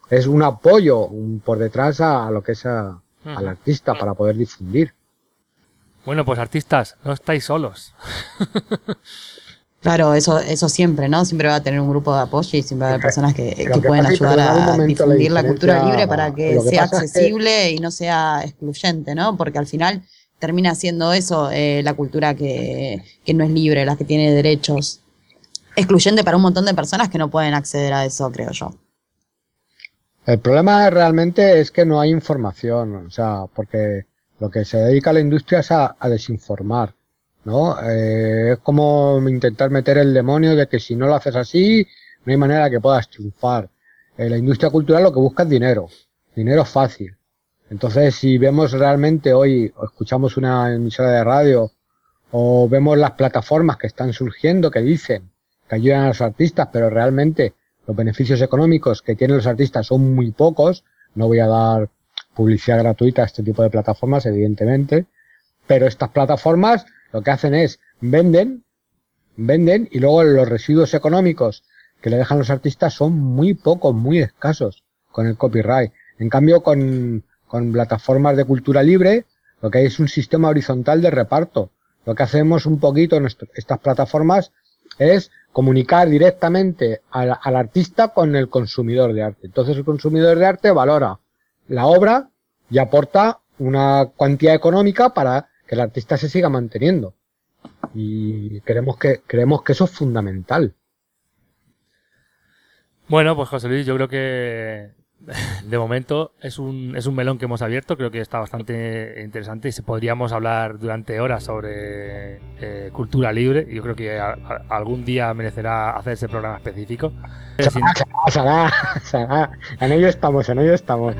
es un apoyo un, por detrás a, a lo que es a, al artista para poder difundir. Bueno, pues artistas, no estáis solos. Claro, eso eso siempre, ¿no? Siempre va a tener un grupo de apoyo y siempre va a haber personas que, que, que pueden pasa es que ayudar en algún a momento difundir la la cultura diferencia- libre para que, lo que sea pasa es que- accesible y no sea excluyente, ¿no? Porque al final termina siendo eso, eh, la cultura que, que no es libre, la que tiene derechos. Excluyente para un montón de personas que no pueden acceder a eso, creo yo. El problema realmente es que no hay información, o sea, porque lo que se dedica a la industria es a, a desinformar, ¿no? Eh, es como intentar meter el demonio de que si no lo haces así, no hay manera que puedas triunfar. Eh, la industria cultural lo que busca es dinero, dinero fácil. Entonces, si vemos realmente hoy, o escuchamos una emisora de radio, o vemos las plataformas que están surgiendo que dicen que ayudan a los artistas, pero realmente los beneficios económicos que tienen los artistas son muy pocos. No voy a dar publicidad gratuita a este tipo de plataformas, evidentemente, pero estas plataformas lo que hacen es venden, venden y luego los residuos económicos que le dejan los artistas son muy pocos, muy escasos con el copyright. En cambio, con, con plataformas de cultura libre, lo que hay es un sistema horizontal de reparto. Lo que hacemos un poquito en nuestro, estas plataformas es comunicar directamente al, al artista con el consumidor de arte. Entonces el consumidor de arte valora la obra y aporta una cuantía económica para que el artista se siga manteniendo. Y creemos que, creemos que eso es fundamental. Bueno, pues José Luis, yo creo que de momento es un, es un melón que hemos abierto, creo que está bastante interesante y se podríamos hablar durante horas sobre eh, cultura libre. Yo creo que a, a, algún día merecerá hacer ese programa específico. Se hará, se hará, se hará. En ello estamos, en ello estamos.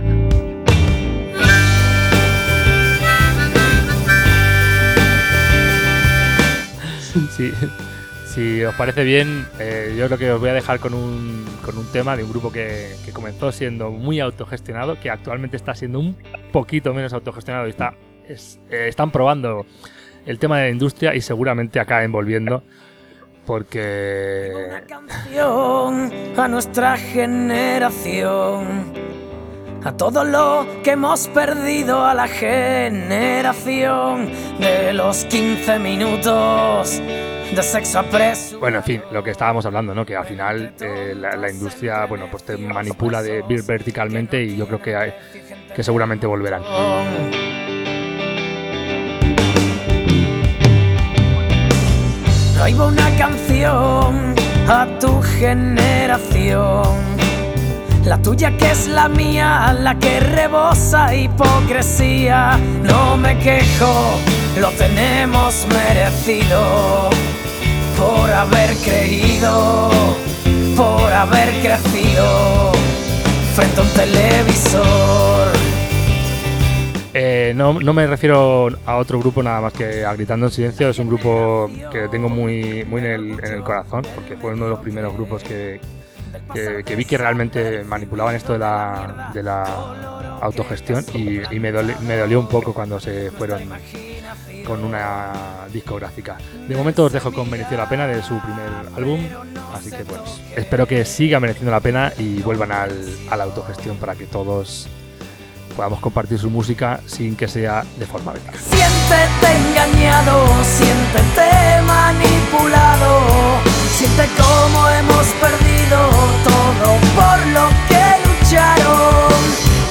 Sí. Si os parece bien, eh, yo creo que os voy a dejar con un, con un tema de un grupo que, que comenzó siendo muy autogestionado, que actualmente está siendo un poquito menos autogestionado y está, es, eh, están probando el tema de la industria y seguramente acaben volviendo porque... Una canción a nuestra generación, a todo lo que hemos perdido, a la generación de los quince minutos de sexo apresurado. Bueno, en fin, lo que estábamos hablando, ¿no? Que al final eh, la, la industria, bueno, pues te manipula de verticalmente y yo creo que, hay, que seguramente volverán. Ahí va una canción a tu generación, la tuya que es la mía, la que rebosa hipocresía. No me quejo, lo tenemos merecido, por haber creído, por haber crecido frente a un televisor. Eh, no, no me refiero a otro grupo nada más que a Gritando en Silencio. Es un grupo que tengo muy, muy en, el, en el corazón, porque fue uno de los primeros grupos que, que, que vi que realmente manipulaban esto de la, de la autogestión y, y me, doli, me dolió un poco cuando se fueron con una discográfica. De momento os dejo con Mereció la Pena, de su primer álbum, así que pues espero que siga mereciendo la pena y vuelvan al, a la autogestión para que todos podamos compartir su música sin que sea de forma beta. Siéntete engañado, siéntete manipulado, siente cómo hemos perdido todo por lo que lucharon.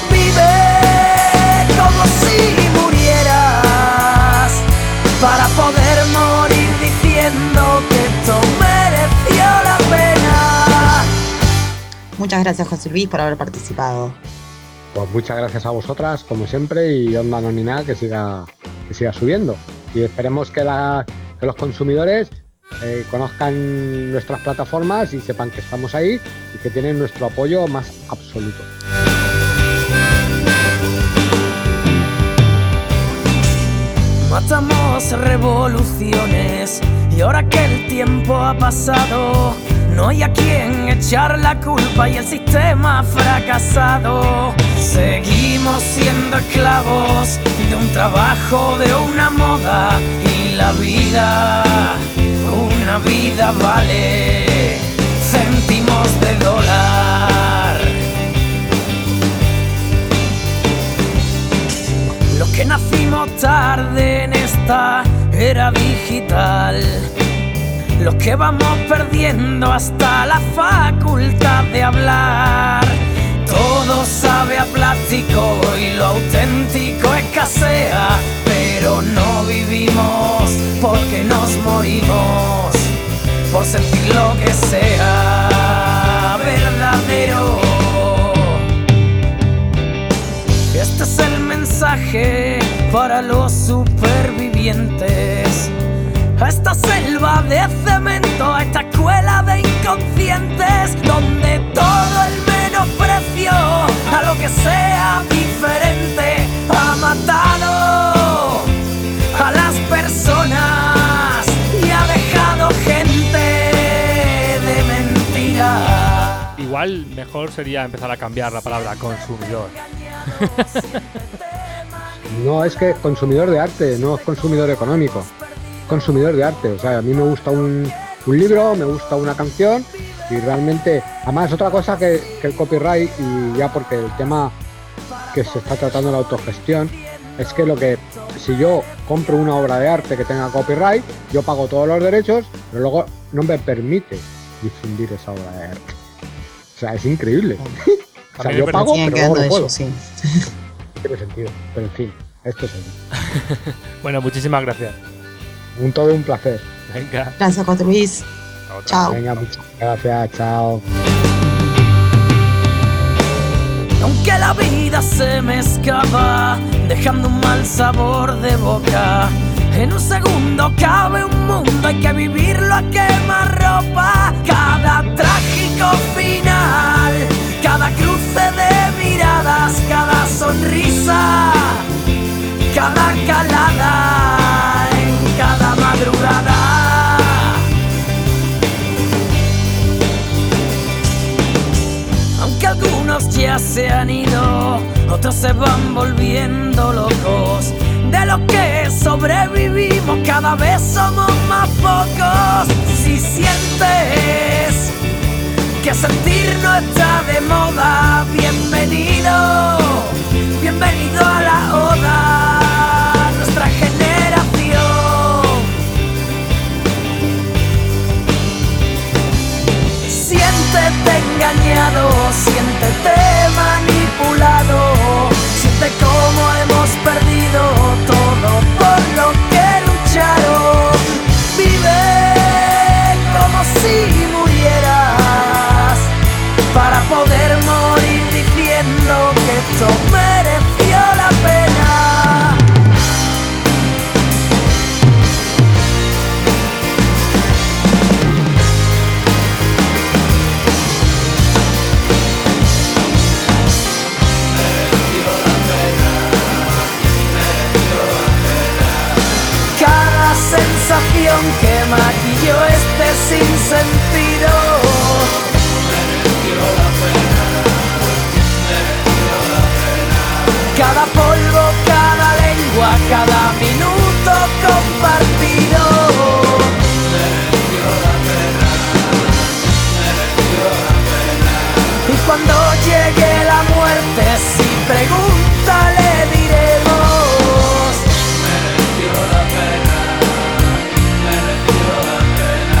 Vive como si murieras para poder morir diciendo que esto mereció la pena. Muchas gracias, José Luis, por haber participado. Pues muchas gracias a vosotras, como siempre, y Onda Anónima que siga, que siga subiendo. Y esperemos que, la, que los consumidores eh, conozcan nuestras plataformas y sepan que estamos ahí y que tienen nuestro apoyo más absoluto. Matamos revoluciones y ahora que el tiempo ha pasado, no hay a quien echar la culpa y el sistema ha fracasado. Seguimos siendo esclavos de un trabajo, de una moda, y la vida, una vida vale céntimos de dólar. que nacimos tarde en esta era digital, los que vamos perdiendo hasta la facultad de hablar. Todo sabe a plástico y lo auténtico escasea, pero no vivimos porque nos morimos por sentir lo que sea verdadero. Este es el mensaje para los supervivientes, a esta selva de cemento, a esta escuela de inconscientes, donde todo el menosprecio a lo que sea diferente ha matado a las personas y ha dejado gente de mentira. Igual mejor sería empezar a cambiar la palabra consumidor. No, es que consumidor de arte, no es consumidor económico. Consumidor de arte, o sea, a mí me gusta un, un libro, me gusta una canción y realmente, además otra cosa que, que el copyright, y ya porque el tema que se está tratando la autogestión, es que lo que, si yo compro una obra de arte que tenga copyright, yo pago todos los derechos, pero luego no me permite difundir esa obra de arte. O sea, es increíble. O sea, yo pago, pero luego no puedo. Sí. Tiene sentido, pero en fin, esto es así. Bueno, muchísimas gracias. Un todo un placer. Venga. Gracias, José Luis. Chao. Venga, muchas gracias, chao. Aunque la vida se me escapa, dejando un mal sabor de boca, en un segundo cabe un mundo, hay que vivirlo a quemarropa. Cada trágico final, cada cruce de miradas, cada sonrisa, cada calada en cada madrugada. Aunque algunos ya se han ido, otros se van volviendo locos. De los que sobrevivimos cada vez somos más pocos. Si sientes que sentir no está de moda, bienvenido, bienvenido a la oda, nuestra generación. Siéntete engañado, siéntete manipulado, siente cómo hemos perdido todo por lo que lucharon. Vive como si murieras, para poder morir diciendo que esto mereció la pena. Cada sensación que maquilló este sinsentido cada polvo, cada lengua, cada minuto compartido. Y cuando llegue la muerte, si pregunta le diremos: mereció la pena, mereció la pena.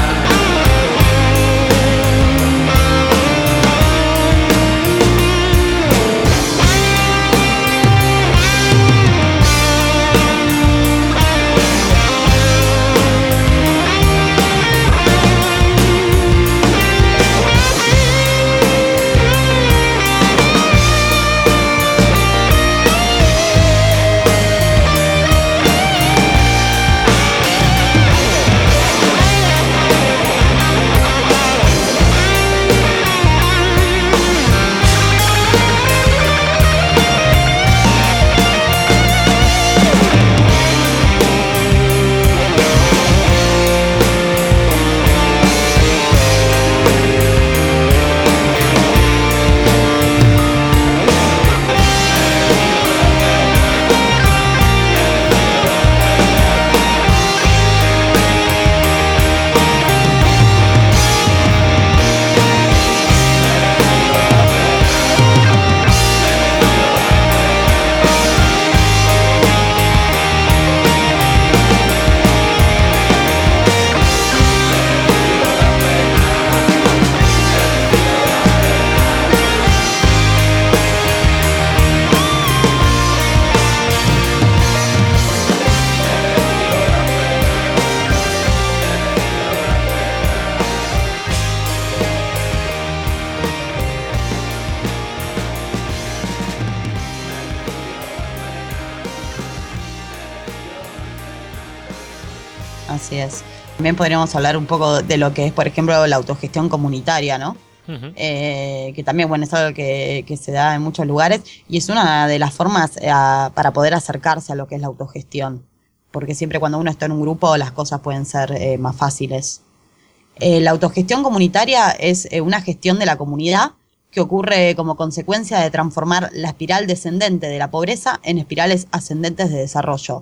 Así es. También podríamos hablar un poco de lo que es, por ejemplo, la autogestión comunitaria, ¿no? Uh-huh. Eh, que también, bueno, es algo que, que se da en muchos lugares y es una de las formas eh, a, para poder acercarse a lo que es la autogestión. Porque siempre cuando uno está en un grupo las cosas pueden ser eh, más fáciles. Eh, la autogestión comunitaria es eh, una gestión de la comunidad que ocurre como consecuencia de transformar la espiral descendente de la pobreza en espirales ascendentes de desarrollo.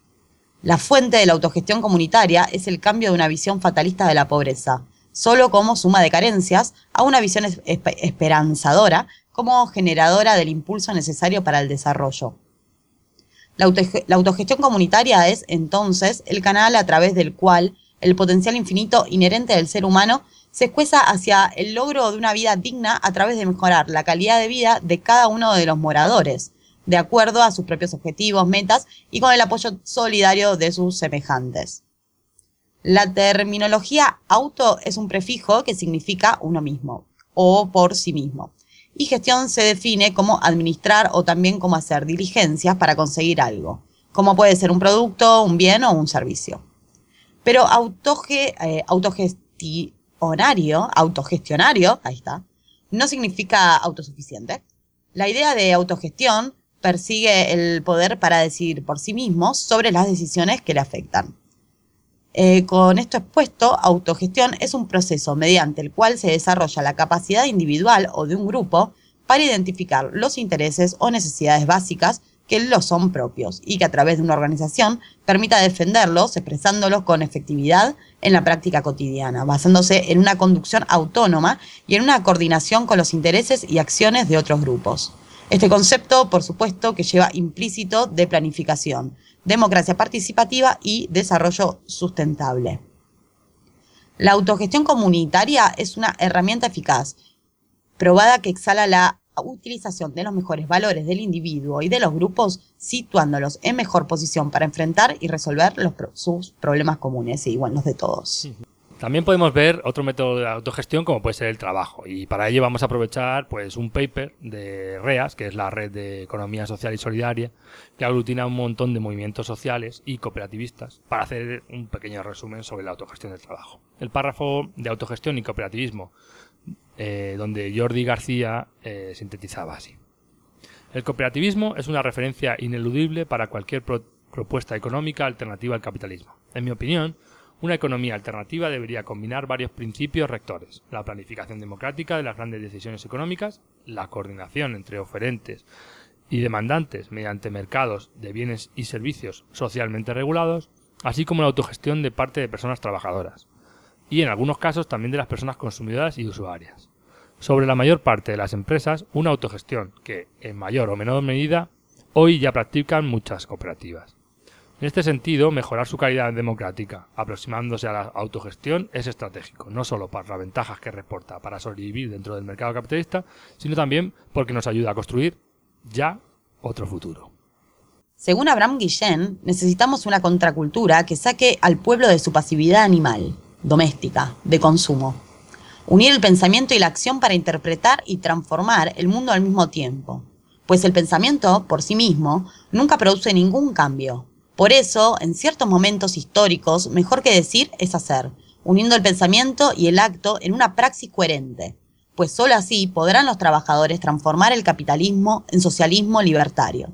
La fuente de la autogestión comunitaria es el cambio de una visión fatalista de la pobreza, solo como suma de carencias, a una visión esp- esperanzadora como generadora del impulso necesario para el desarrollo. La, autoge- la autogestión comunitaria es, entonces, el canal a través del cual el potencial infinito inherente del ser humano se escueza hacia el logro de una vida digna a través de mejorar la calidad de vida de cada uno de los moradores, de acuerdo a sus propios objetivos, metas y con el apoyo solidario de sus semejantes. La terminología auto es un prefijo que significa uno mismo o por sí mismo. Y gestión se define como administrar o también como hacer diligencias para conseguir algo, como puede ser un producto, un bien o un servicio. Pero autoge, eh, autogestionario, autogestionario, ahí está, no significa autosuficiente. La idea de autogestión persigue el poder para decidir por sí mismo sobre las decisiones que le afectan. Eh, con esto expuesto, autogestión es un proceso mediante el cual se desarrolla la capacidad individual o de un grupo para identificar los intereses o necesidades básicas que los son propios y que a través de una organización permita defenderlos, expresándolos con efectividad en la práctica cotidiana, basándose en una conducción autónoma y en una coordinación con los intereses y acciones de otros grupos. Este concepto, por supuesto, que lleva implícito de planificación, democracia participativa y desarrollo sustentable. La autogestión comunitaria es una herramienta eficaz, probada que exhala la utilización de los mejores valores del individuo y de los grupos, situándolos en mejor posición para enfrentar y resolver los pro- sus problemas comunes y bueno, los de todos. También podemos ver otro método de autogestión como puede ser el trabajo, y para ello vamos a aprovechar pues un paper de REAS, que es la Red de Economía Social y Solidaria, que aglutina un montón de movimientos sociales y cooperativistas para hacer un pequeño resumen sobre la autogestión del trabajo. El párrafo de autogestión y cooperativismo, eh, donde Jordi García eh, sintetizaba así. El cooperativismo es una referencia ineludible para cualquier pro- propuesta económica alternativa al capitalismo. En mi opinión, una economía alternativa debería combinar varios principios rectores: la planificación democrática de las grandes decisiones económicas, la coordinación entre oferentes y demandantes mediante mercados de bienes y servicios socialmente regulados, así como la autogestión de parte de personas trabajadoras, y en algunos casos también de las personas consumidoras y usuarias. Sobre la mayor parte de las empresas, una autogestión que, en mayor o menor medida, hoy ya practican muchas cooperativas. En este sentido, mejorar su calidad democrática, aproximándose a la autogestión, es estratégico, no solo por las ventajas que reporta para sobrevivir dentro del mercado capitalista, sino también porque nos ayuda a construir ya otro futuro. Según Abraham Guillén, necesitamos una contracultura que saque al pueblo de su pasividad animal, doméstica, de consumo. Unir el pensamiento y la acción para interpretar y transformar el mundo al mismo tiempo. Pues el pensamiento, por sí mismo, nunca produce ningún cambio. Por eso, en ciertos momentos históricos, mejor que decir es hacer, uniendo el pensamiento y el acto en una praxis coherente, pues sólo así podrán los trabajadores transformar el capitalismo en socialismo libertario.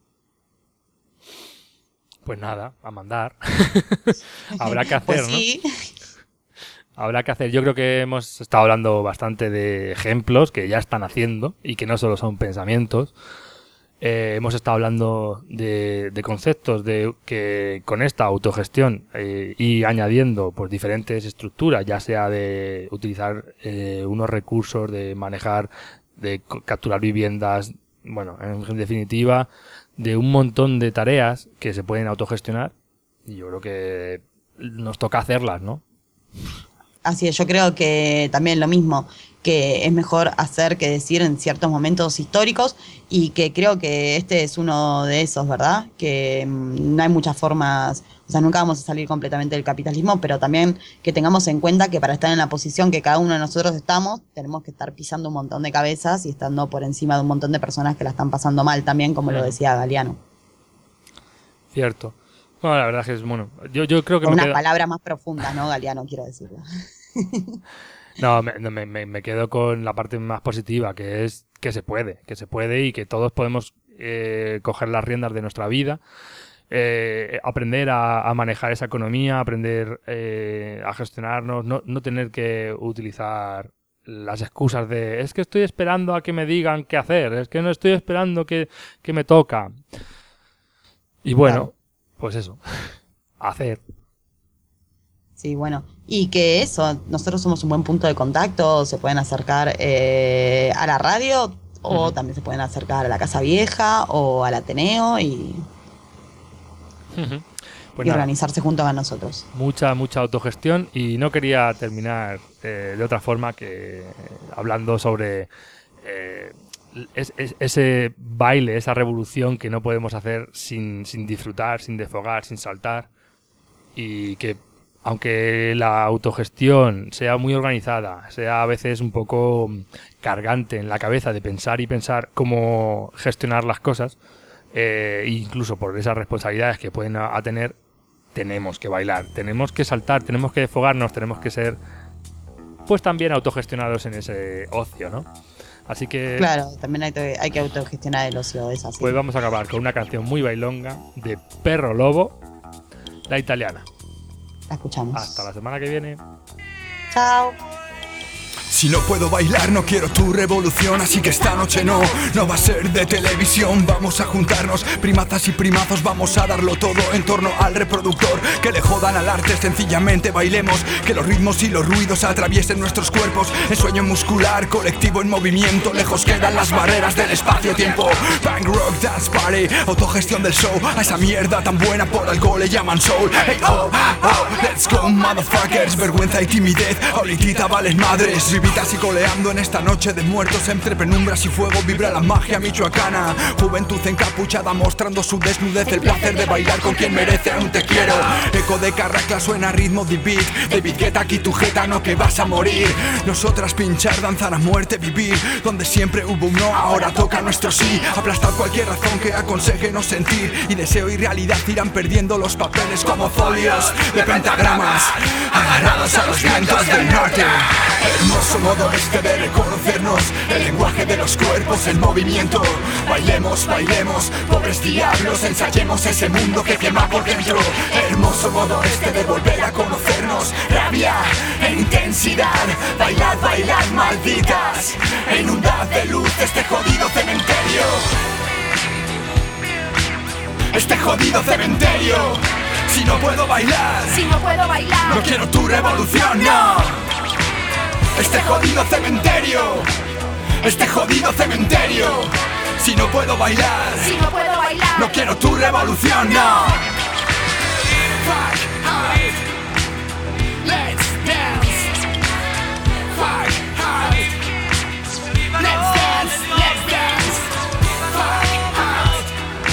Pues nada, a mandar. Habrá que hacer, pues sí. ¿no? Habrá que hacer. Yo creo que hemos estado hablando bastante de ejemplos que ya están haciendo y que no solo son pensamientos. Eh, hemos estado hablando de, de conceptos de que con esta autogestión eh, y añadiendo pues diferentes estructuras, ya sea de utilizar eh, unos recursos, de manejar, de capturar viviendas, bueno, en, en definitiva, de un montón de tareas que se pueden autogestionar, y yo creo que nos toca hacerlas, ¿no? Así es, yo creo que también lo mismo, que es mejor hacer que decir en ciertos momentos históricos, y que creo que este es uno de esos, ¿verdad? Que mmm, no hay muchas formas, o sea, nunca vamos a salir completamente del capitalismo, pero también que tengamos en cuenta que para estar en la posición que cada uno de nosotros estamos, tenemos que estar pisando un montón de cabezas y estando por encima de un montón de personas que la están pasando mal también, como lo decía Galeano. Cierto. Bueno, la verdad es que es bueno. Yo, yo creo que Con me unas quedo... palabras más profundas, ¿no, Galeano? Quiero decirlo. No, me, me, me, me quedo con la parte más positiva, que es que se puede, que se puede y que todos podemos eh, coger las riendas de nuestra vida, eh, aprender a, a manejar esa economía, aprender eh, a gestionarnos, no, no tener que utilizar las excusas de es que estoy esperando a que me digan qué hacer, es que no estoy esperando que, que me toca. Y bueno, claro. Pues eso, hacer. Sí, bueno, y que eso, nosotros somos un buen punto de contacto, se pueden acercar eh, a la radio o uh-huh. también se pueden acercar a la Casa Vieja o al Ateneo y, uh-huh. pues y organizarse junto a nosotros. Mucha, mucha autogestión y no quería terminar eh, de otra forma que eh, hablando sobre eh, es, es, ese baile, esa revolución que no podemos hacer sin, sin disfrutar, sin desfogar, sin saltar y que aunque la autogestión sea muy organizada, sea a veces un poco cargante en la cabeza de pensar y pensar cómo gestionar las cosas, eh, incluso por esas responsabilidades que pueden a, a tener, tenemos que bailar, tenemos que saltar, tenemos que desfogarnos, tenemos que ser pues también autogestionados en ese ocio, ¿no? Así que... Claro, también hay, que, hay que autogestionar el ocio, es así. Pues vamos a acabar con una canción muy bailonga de Perro Lobo, la italiana. La escuchamos. Hasta la semana que viene. Chao. Si no puedo bailar, no quiero tu revolución, así que esta noche no, no va a ser de televisión. Vamos a juntarnos, primazas y primazos, vamos a darlo todo en torno al reproductor. Que le jodan al arte, sencillamente bailemos, que los ritmos y los ruidos atraviesen nuestros cuerpos. El sueño muscular, colectivo en movimiento, lejos quedan las barreras del espacio-tiempo. Bang rock, dance party, autogestión del show, a esa mierda tan buena por algo le llaman soul. Hey oh, oh, let's go motherfuckers, vergüenza y timidez, ahorita valen madres. Vivitas y coleando en esta noche de muertos, entre penumbras y fuego vibra la magia michoacana. Juventud encapuchada mostrando su desnudez, el placer de bailar con quien merece un te quiero. Eco de carracla suena ritmo de beat, David Guetta aquí tu jeta, no que vas a morir. Nosotras pinchar, danzar a muerte, vivir donde siempre hubo un no, ahora toca nuestro sí. Aplastar cualquier razón que aconseje no sentir, y deseo y realidad irán perdiendo los papeles como folios de pentagramas, agarrados a los vientos del norte. Hermoso modo este de reconocernos, el lenguaje de los cuerpos en movimiento. Bailemos, bailemos, pobres diablos, ensayemos ese mundo que quema por dentro. Hermoso modo este de volver a conocernos, rabia e intensidad. Bailad, bailad, malditas, inundad de luz este jodido cementerio. Este jodido cementerio. Si no puedo bailar, si no puedo bailar, no quiero tu revolución, no. Este jodido cementerio, este jodido cementerio. Si no puedo bailar, si no puedo bailar, no quiero tu revolución, no. Fuck, hide, let's dance. Fuck, hide, let's dance, let's dance. Fuck, hide,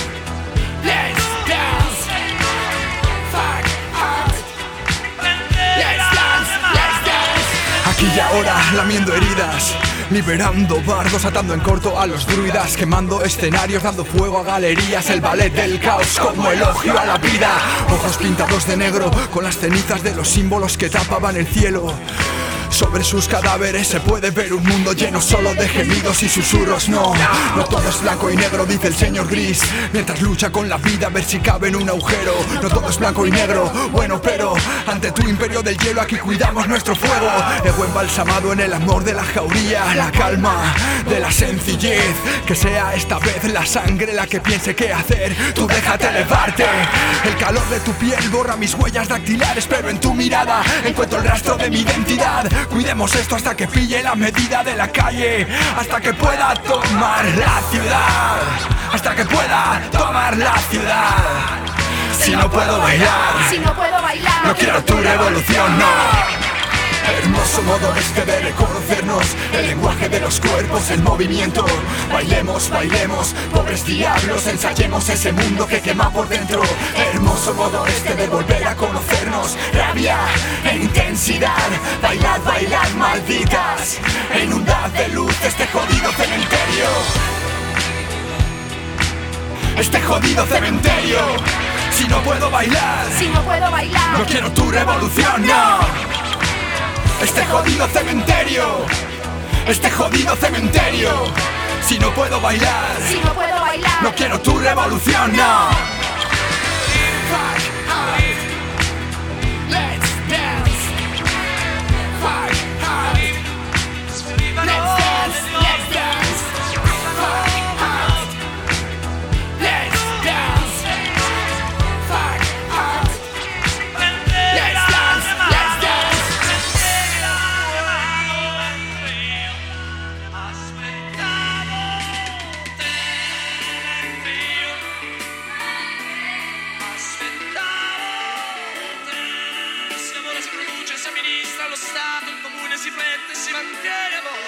let's dance. Fuck, hide, let's dance, let's dance. Aquí y ahora, lamiendo heridas, liberando bardos, atando en corto a los druidas, quemando escenarios, dando fuego a galerías, el ballet del caos como elogio a la vida. Ojos pintados de negro con las cenizas de los símbolos que tapaban el cielo. Sobre sus cadáveres se puede ver un mundo lleno solo de gemidos y susurros. No, no todo es blanco y negro, dice el señor Gris, mientras lucha con la vida a ver si cabe en un agujero. No todo es blanco y negro, bueno, pero ante tu imperio del hielo aquí cuidamos nuestro fuego. Ego embalsamado en el amor de la jauría, la calma de la sencillez. Que sea esta vez la sangre la que piense qué hacer. Tú déjate elevarte. El calor de tu piel borra mis huellas dactilares, pero en tu mirada encuentro el rastro de mi identidad. Cuidemos esto hasta que pille la medida de la calle, hasta que pueda tomar la ciudad, hasta que pueda tomar la ciudad. Si no puedo bailar, si no puedo bailar, no quiero tu revolución, no. Hermoso modo este de reconocernos, el lenguaje de los cuerpos en movimiento. Bailemos, bailemos, pobres diablos, ensayemos ese mundo que quema por dentro. Hermoso modo este de volver a conocernos, rabia e intensidad. Bailad, bailad, malditas, inundad de luz este jodido cementerio. Este jodido cementerio. Si no puedo bailar, Si no puedo bailar, no quiero tu revolución, no. Este jodido cementerio, este jodido cementerio. Si no puedo bailar, Si no puedo bailar, no quiero tu revolución, no. Fuck up. Let's dance. Fuck up. Let's dance, let's dance. Fuck up. Let's dance. Fuck up. Let's dance, let's dance. Si ora si produce, si amministra lo Stato, il comune si prende e si mantiene a voi.